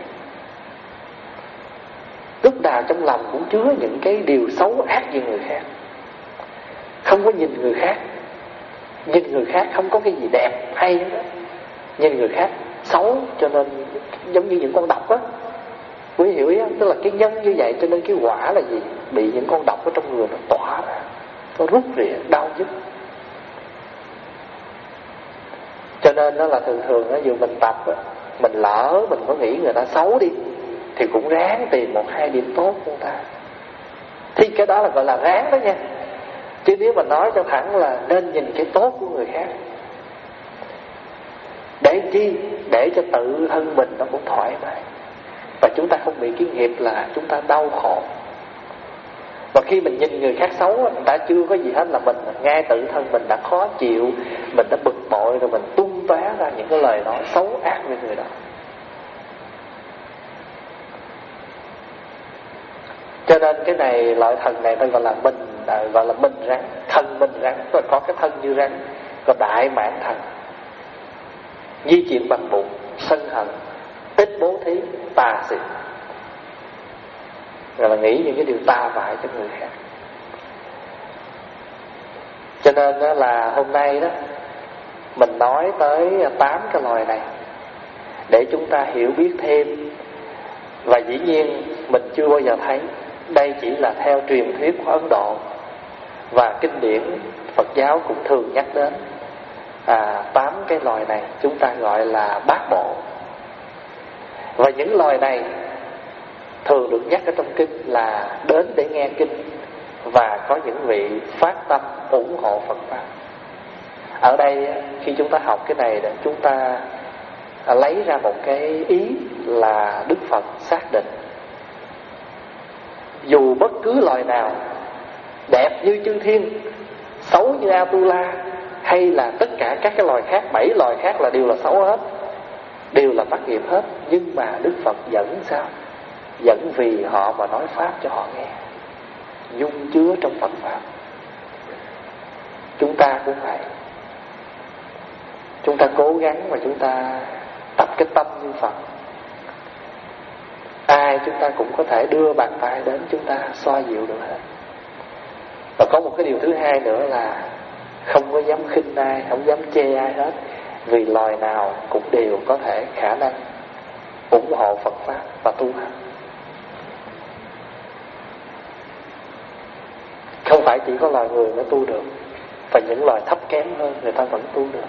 lúc nào trong lòng cũng chứa những cái điều xấu ác về người khác, không có nhìn người khác, nhìn người khác không có cái gì đẹp hay đó, nhìn người khác xấu. Cho nên giống như những con độc á, quý hiểu ý không? Tức là cái nhân như vậy, cho nên cái quả là gì? Bị những con độc ở trong người nó tỏa ra, nó rút rỉa đau nhức. Cho nên đó là thường thường á, dù mình tập á, mình lỡ mình có nghĩ người ta xấu đi thì cũng ráng tìm một hai điểm tốt của người ta, thì cái đó là gọi là ráng đó nha. Chứ nếu mà nói cho thẳng là nên nhìn cái tốt của người khác, để chi? Để cho tự thân mình nó cũng thoải mái, và chúng ta không bị cái nghiệp là chúng ta đau khổ. Và khi mình nhìn người khác xấu, người ta chưa có gì hết là mình ngay tự thân mình đã khó chịu, mình đã bực bội, rồi mình tung tóe ra những cái lời nói xấu ác với người đó. Cho nên cái này, loại thần này tôi gọi là mình, gọi là mình rắn, thân mình rắn. Rồi có cái thân như rắn, còn đại mãn thần, di chuyển bằng bụng, sân hận, tích bố thí, tà xỉn, rồi là nghĩ những cái điều ta vại cho người khác. Cho nên đó là hôm nay đó mình nói tới tám cái loài này để chúng ta hiểu biết thêm. Và dĩ nhiên mình chưa bao giờ thấy, đây chỉ là theo truyền thuyết của Ấn Độ, và kinh điển Phật giáo cũng thường nhắc đến à, tám cái loài này chúng ta gọi là bát bộ. Và những loài này thường được nhắc ở trong kinh là đến để nghe kinh, và có những vị phát tâm ủng hộ Phật pháp. Ở đây khi chúng ta học cái này, chúng ta lấy ra một cái ý là Đức Phật xác định dù bất cứ loài nào, đẹp như chư thiên, xấu như Atula, hay là tất cả các cái loài khác, bảy loài khác là đều là xấu hết, đều là mắc nghiệp hết, nhưng mà Đức Phật dẫn sao? Dẫn vì họ mà nói pháp cho họ nghe, dung chứa trong Phật pháp. Chúng ta cũng vậy, chúng ta cố gắng và chúng ta tập cái tâm như Phật. Ai chúng ta cũng có thể đưa bàn tay đến chúng ta xoa dịu được hết. Và có một cái điều thứ hai nữa là không có dám khinh ai, không dám chê ai hết, vì loài nào cũng đều có thể khả năng ủng hộ Phật pháp và tu hành. Không phải chỉ có loài người mới tu được, và những loài thấp kém hơn người ta vẫn tu được.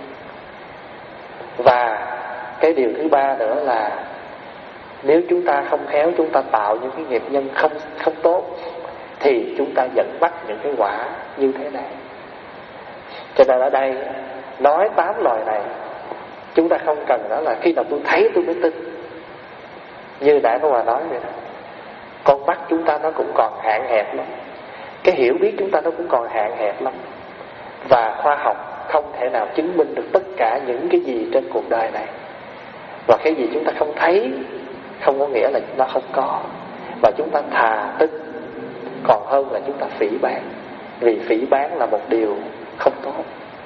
Và cái điều thứ ba nữa là nếu chúng ta không khéo, chúng ta tạo những cái nghiệp nhân không không tốt, thì chúng ta dẫn bắt những cái quả như thế này. Cho nên ở đây nói tám loài này, chúng ta không cần đó là khi nào tôi thấy tôi mới tin. Như nãy Pháp Hòa nói vậy đó, con mắt chúng ta nó cũng còn hạn hẹp lắm, cái hiểu biết chúng ta nó cũng còn hạn hẹp lắm, và khoa học không thể nào chứng minh được tất cả những cái gì trên cuộc đời này. Và cái gì chúng ta không thấy không có nghĩa là nó không có, và chúng ta thà tin còn hơn là chúng ta phỉ báng, vì phỉ báng là một điều không tốt.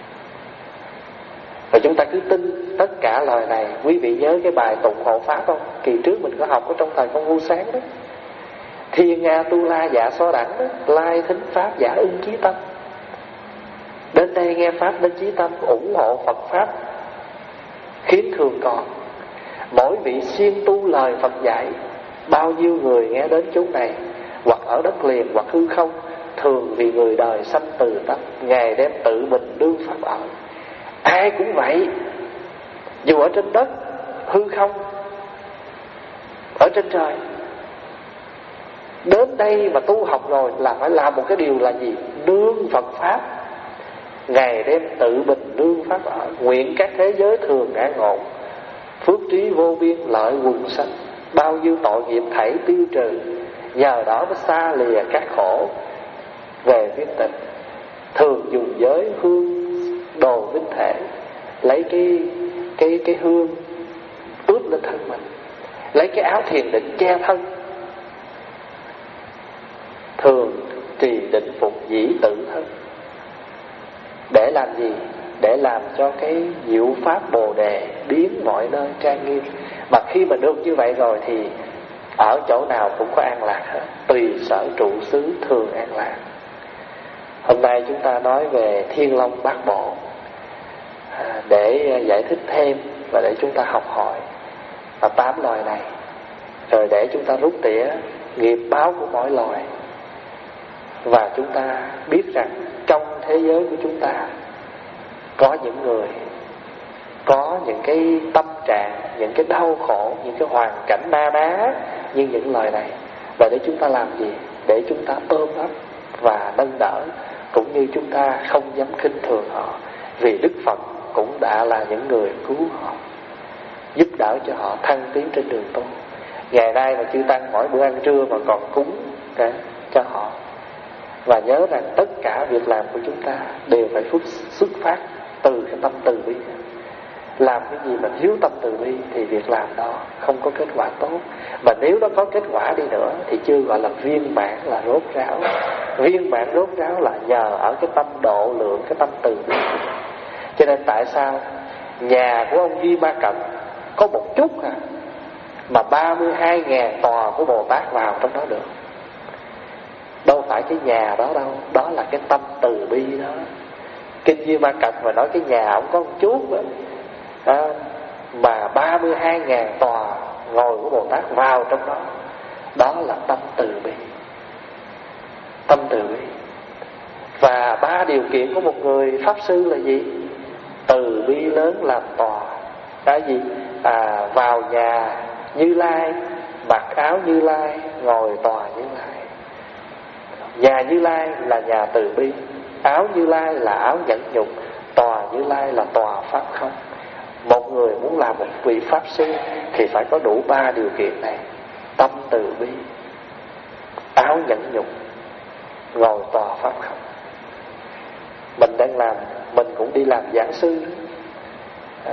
Và chúng ta cứ tin tất cả lời này. Quý vị nhớ cái bài tụng hộ pháp không? Kỳ trước mình có học ở trong thời Công Phu Sáng đó. Thiên Nga Tu La Dạ So Đẳng đó, lai thính pháp giả ưng chí tâm. Đến đây nghe pháp đến chí tâm, ủng hộ Phật pháp khiến thường còn. Mỗi vị siêng tu lời Phật dạy, bao nhiêu người nghe đến chốn này, hoặc ở đất liền hoặc hư không, thường vì người đời sanh từ tâm, Ngài đem tự mình đương pháp ở. Ai cũng vậy, dù ở trên đất, hư không, ở trên trời, đến đây mà tu học rồi là phải làm một cái điều là gì? Nương Phật pháp. Ngài đem tự mình nương pháp ở, nguyện các thế giới thường ngã ngộ, phước trí vô biên lợi quần sanh, bao nhiêu tội nghiệp thảy tiêu trừ, nhờ đó mới xa lìa các khổ về viên tịch. Thường dùng giới hương đồ vinh thể, lấy cái cái cái hương ướp lên thân mình, lấy cái áo thiền định che thân, thường trì định phục dĩ tự thân. Để làm gì? Để làm cho cái diệu pháp Bồ Đề biến mọi nơi trang nghiêm. Mà khi mà được như vậy rồi thì ở chỗ nào cũng có an lạc hết. Tùy sở trụ xứ thường an lạc. Hôm nay chúng ta nói về Thiên Long Bát Bộ à, để giải thích thêm và để chúng ta học hỏi và tám loài này, rồi để chúng ta rút tỉa nghiệp báo của mỗi loài. Và chúng ta biết rằng trong thế giới của chúng ta có những người có những cái tâm trạng, những cái đau khổ, những cái hoàn cảnh na ná như những loài này. Và để chúng ta làm gì? Để chúng ta ôm ấp và nâng đỡ, cũng như chúng ta không dám khinh thường họ. Vì Đức Phật cũng đã là những người cứu họ, giúp đỡ cho họ thăng tiến trên đường tu. Ngày nay mà chư Tăng mỗi bữa ăn trưa mà còn cúng cả cho họ. Và nhớ rằng tất cả việc làm của chúng ta đều phải xuất phát từ cái tâm từ bi. Làm cái gì mà thiếu tâm từ bi thì việc làm đó không có kết quả tốt. Mà nếu nó có kết quả đi nữa thì chưa gọi là viên mãn, là rốt ráo. Viên mãn rốt ráo là nhờ ở cái tâm độ lượng, cái tâm từ bi. Cho nên tại sao nhà của ông Di Ma Cận có một chút à mà ba mươi hai ngàn tòa của Bồ Tát vào trong đó được? Đâu phải cái nhà đó đâu, đó là cái tâm từ bi đó. Kinh Di Ma Cận mà nói cái nhà ông có một chút đó, à, mà ba mươi hai ngàn tòa ngồi của Bồ Tát vào trong đó, đó là tâm từ bi. Tâm từ bi. Và ba điều kiện của một người Pháp Sư là gì? Từ bi lớn làm tòa. Cái gì? À, vào nhà Như Lai, mặc áo Như Lai, ngồi tòa Như Lai. Nhà Như Lai là nhà từ bi, áo Như Lai là áo nhẫn nhục, tòa Như Lai là tòa pháp không. Một người muốn làm một vị Pháp Sư thì phải có đủ ba điều kiện này: tâm từ bi, áo nhẫn nhục, ngồi tòa pháp không. Mình đang làm, mình cũng đi làm giảng sư à,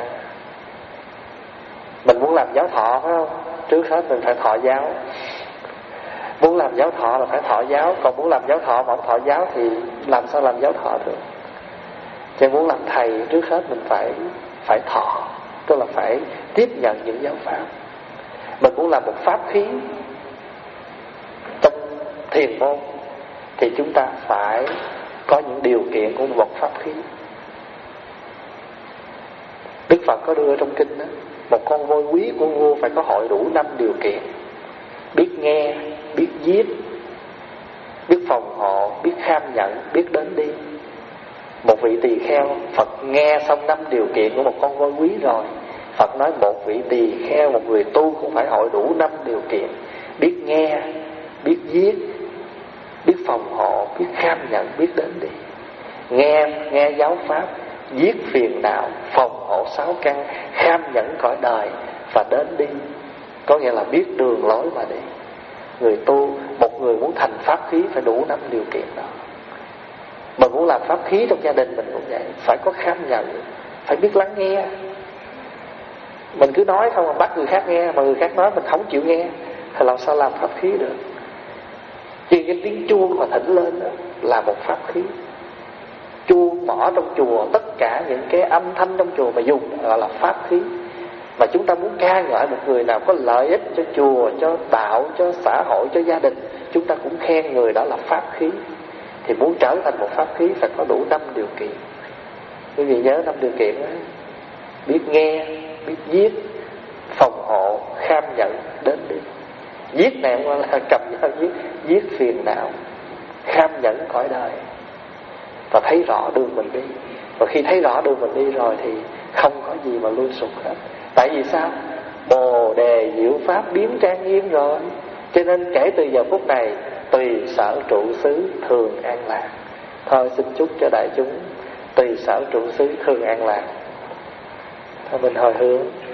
mình muốn làm giáo thọ phải không? Trước hết mình phải thọ giáo. Muốn làm giáo thọ là phải thọ giáo. Còn muốn làm giáo thọ mà không thọ giáo thì làm sao làm giáo thọ được? Chứ muốn làm thầy trước hết mình phải phải thọ, tức là phải tiếp nhận những giáo pháp. Mình muốn làm một pháp khí trong thiền môn thì chúng ta phải có những điều kiện của một pháp khí. Đức Phật có đưa trong kinh đó, một con voi quý của vua phải có hội đủ năm điều kiện: biết nghe, biết giết, biết phòng hộ, biết kham nhận, biết đến đi. Một vị tỳ kheo, Phật nghe xong năm điều kiện của một con voi quý rồi, Phật nói một vị tỳ kheo, một người tu cũng phải hội đủ năm điều kiện: biết nghe, biết giết, biết phòng hộ, biết kham nhận, biết đến đi. Nghe, nghe giáo pháp, giết phiền não, phòng hộ sáu căn, kham nhẫn cõi đời và đến đi. Có nghĩa là biết đường lối mà đi. Người tu, một người muốn thành pháp khí phải đủ năm điều kiện đó. Mình muốn làm pháp khí trong gia đình mình cũng vậy, phải có kham nhận, phải biết lắng nghe. Mình cứ nói không mà bắt người khác nghe, mà người khác nói mình không chịu nghe thì làm sao làm pháp khí được? Chỉ cái tiếng chuông mà thỉnh lên đó là một pháp khí. Chuông bỏ trong chùa, tất cả những cái âm thanh trong chùa mà dùng gọi là pháp khí. Mà chúng ta muốn ca ngợi một người nào có lợi ích cho chùa, cho đạo, cho xã hội, cho gia đình, chúng ta cũng khen người đó là pháp khí. Thì muốn trở thành một pháp khí phải có đủ năm điều kiện. Quý vị nhớ năm điều kiện đó: biết nghe, biết giết, phòng hộ, kham nhận, đến đi. Giết này không là cầm dao giết, giết phiền não, kham nhẫn cõi đời, và thấy rõ đường mình đi. Và khi thấy rõ đường mình đi rồi thì không có gì mà lui sụp hết. Tại vì sao? Bồ đề diệu pháp biến trang nghiêm rồi. Cho nên kể từ giờ phút này tùy sở trụ xứ thường an lạc. Thôi xin chúc cho đại chúng tùy sở trụ xứ thường an lạc. Thôi mình hồi hướng.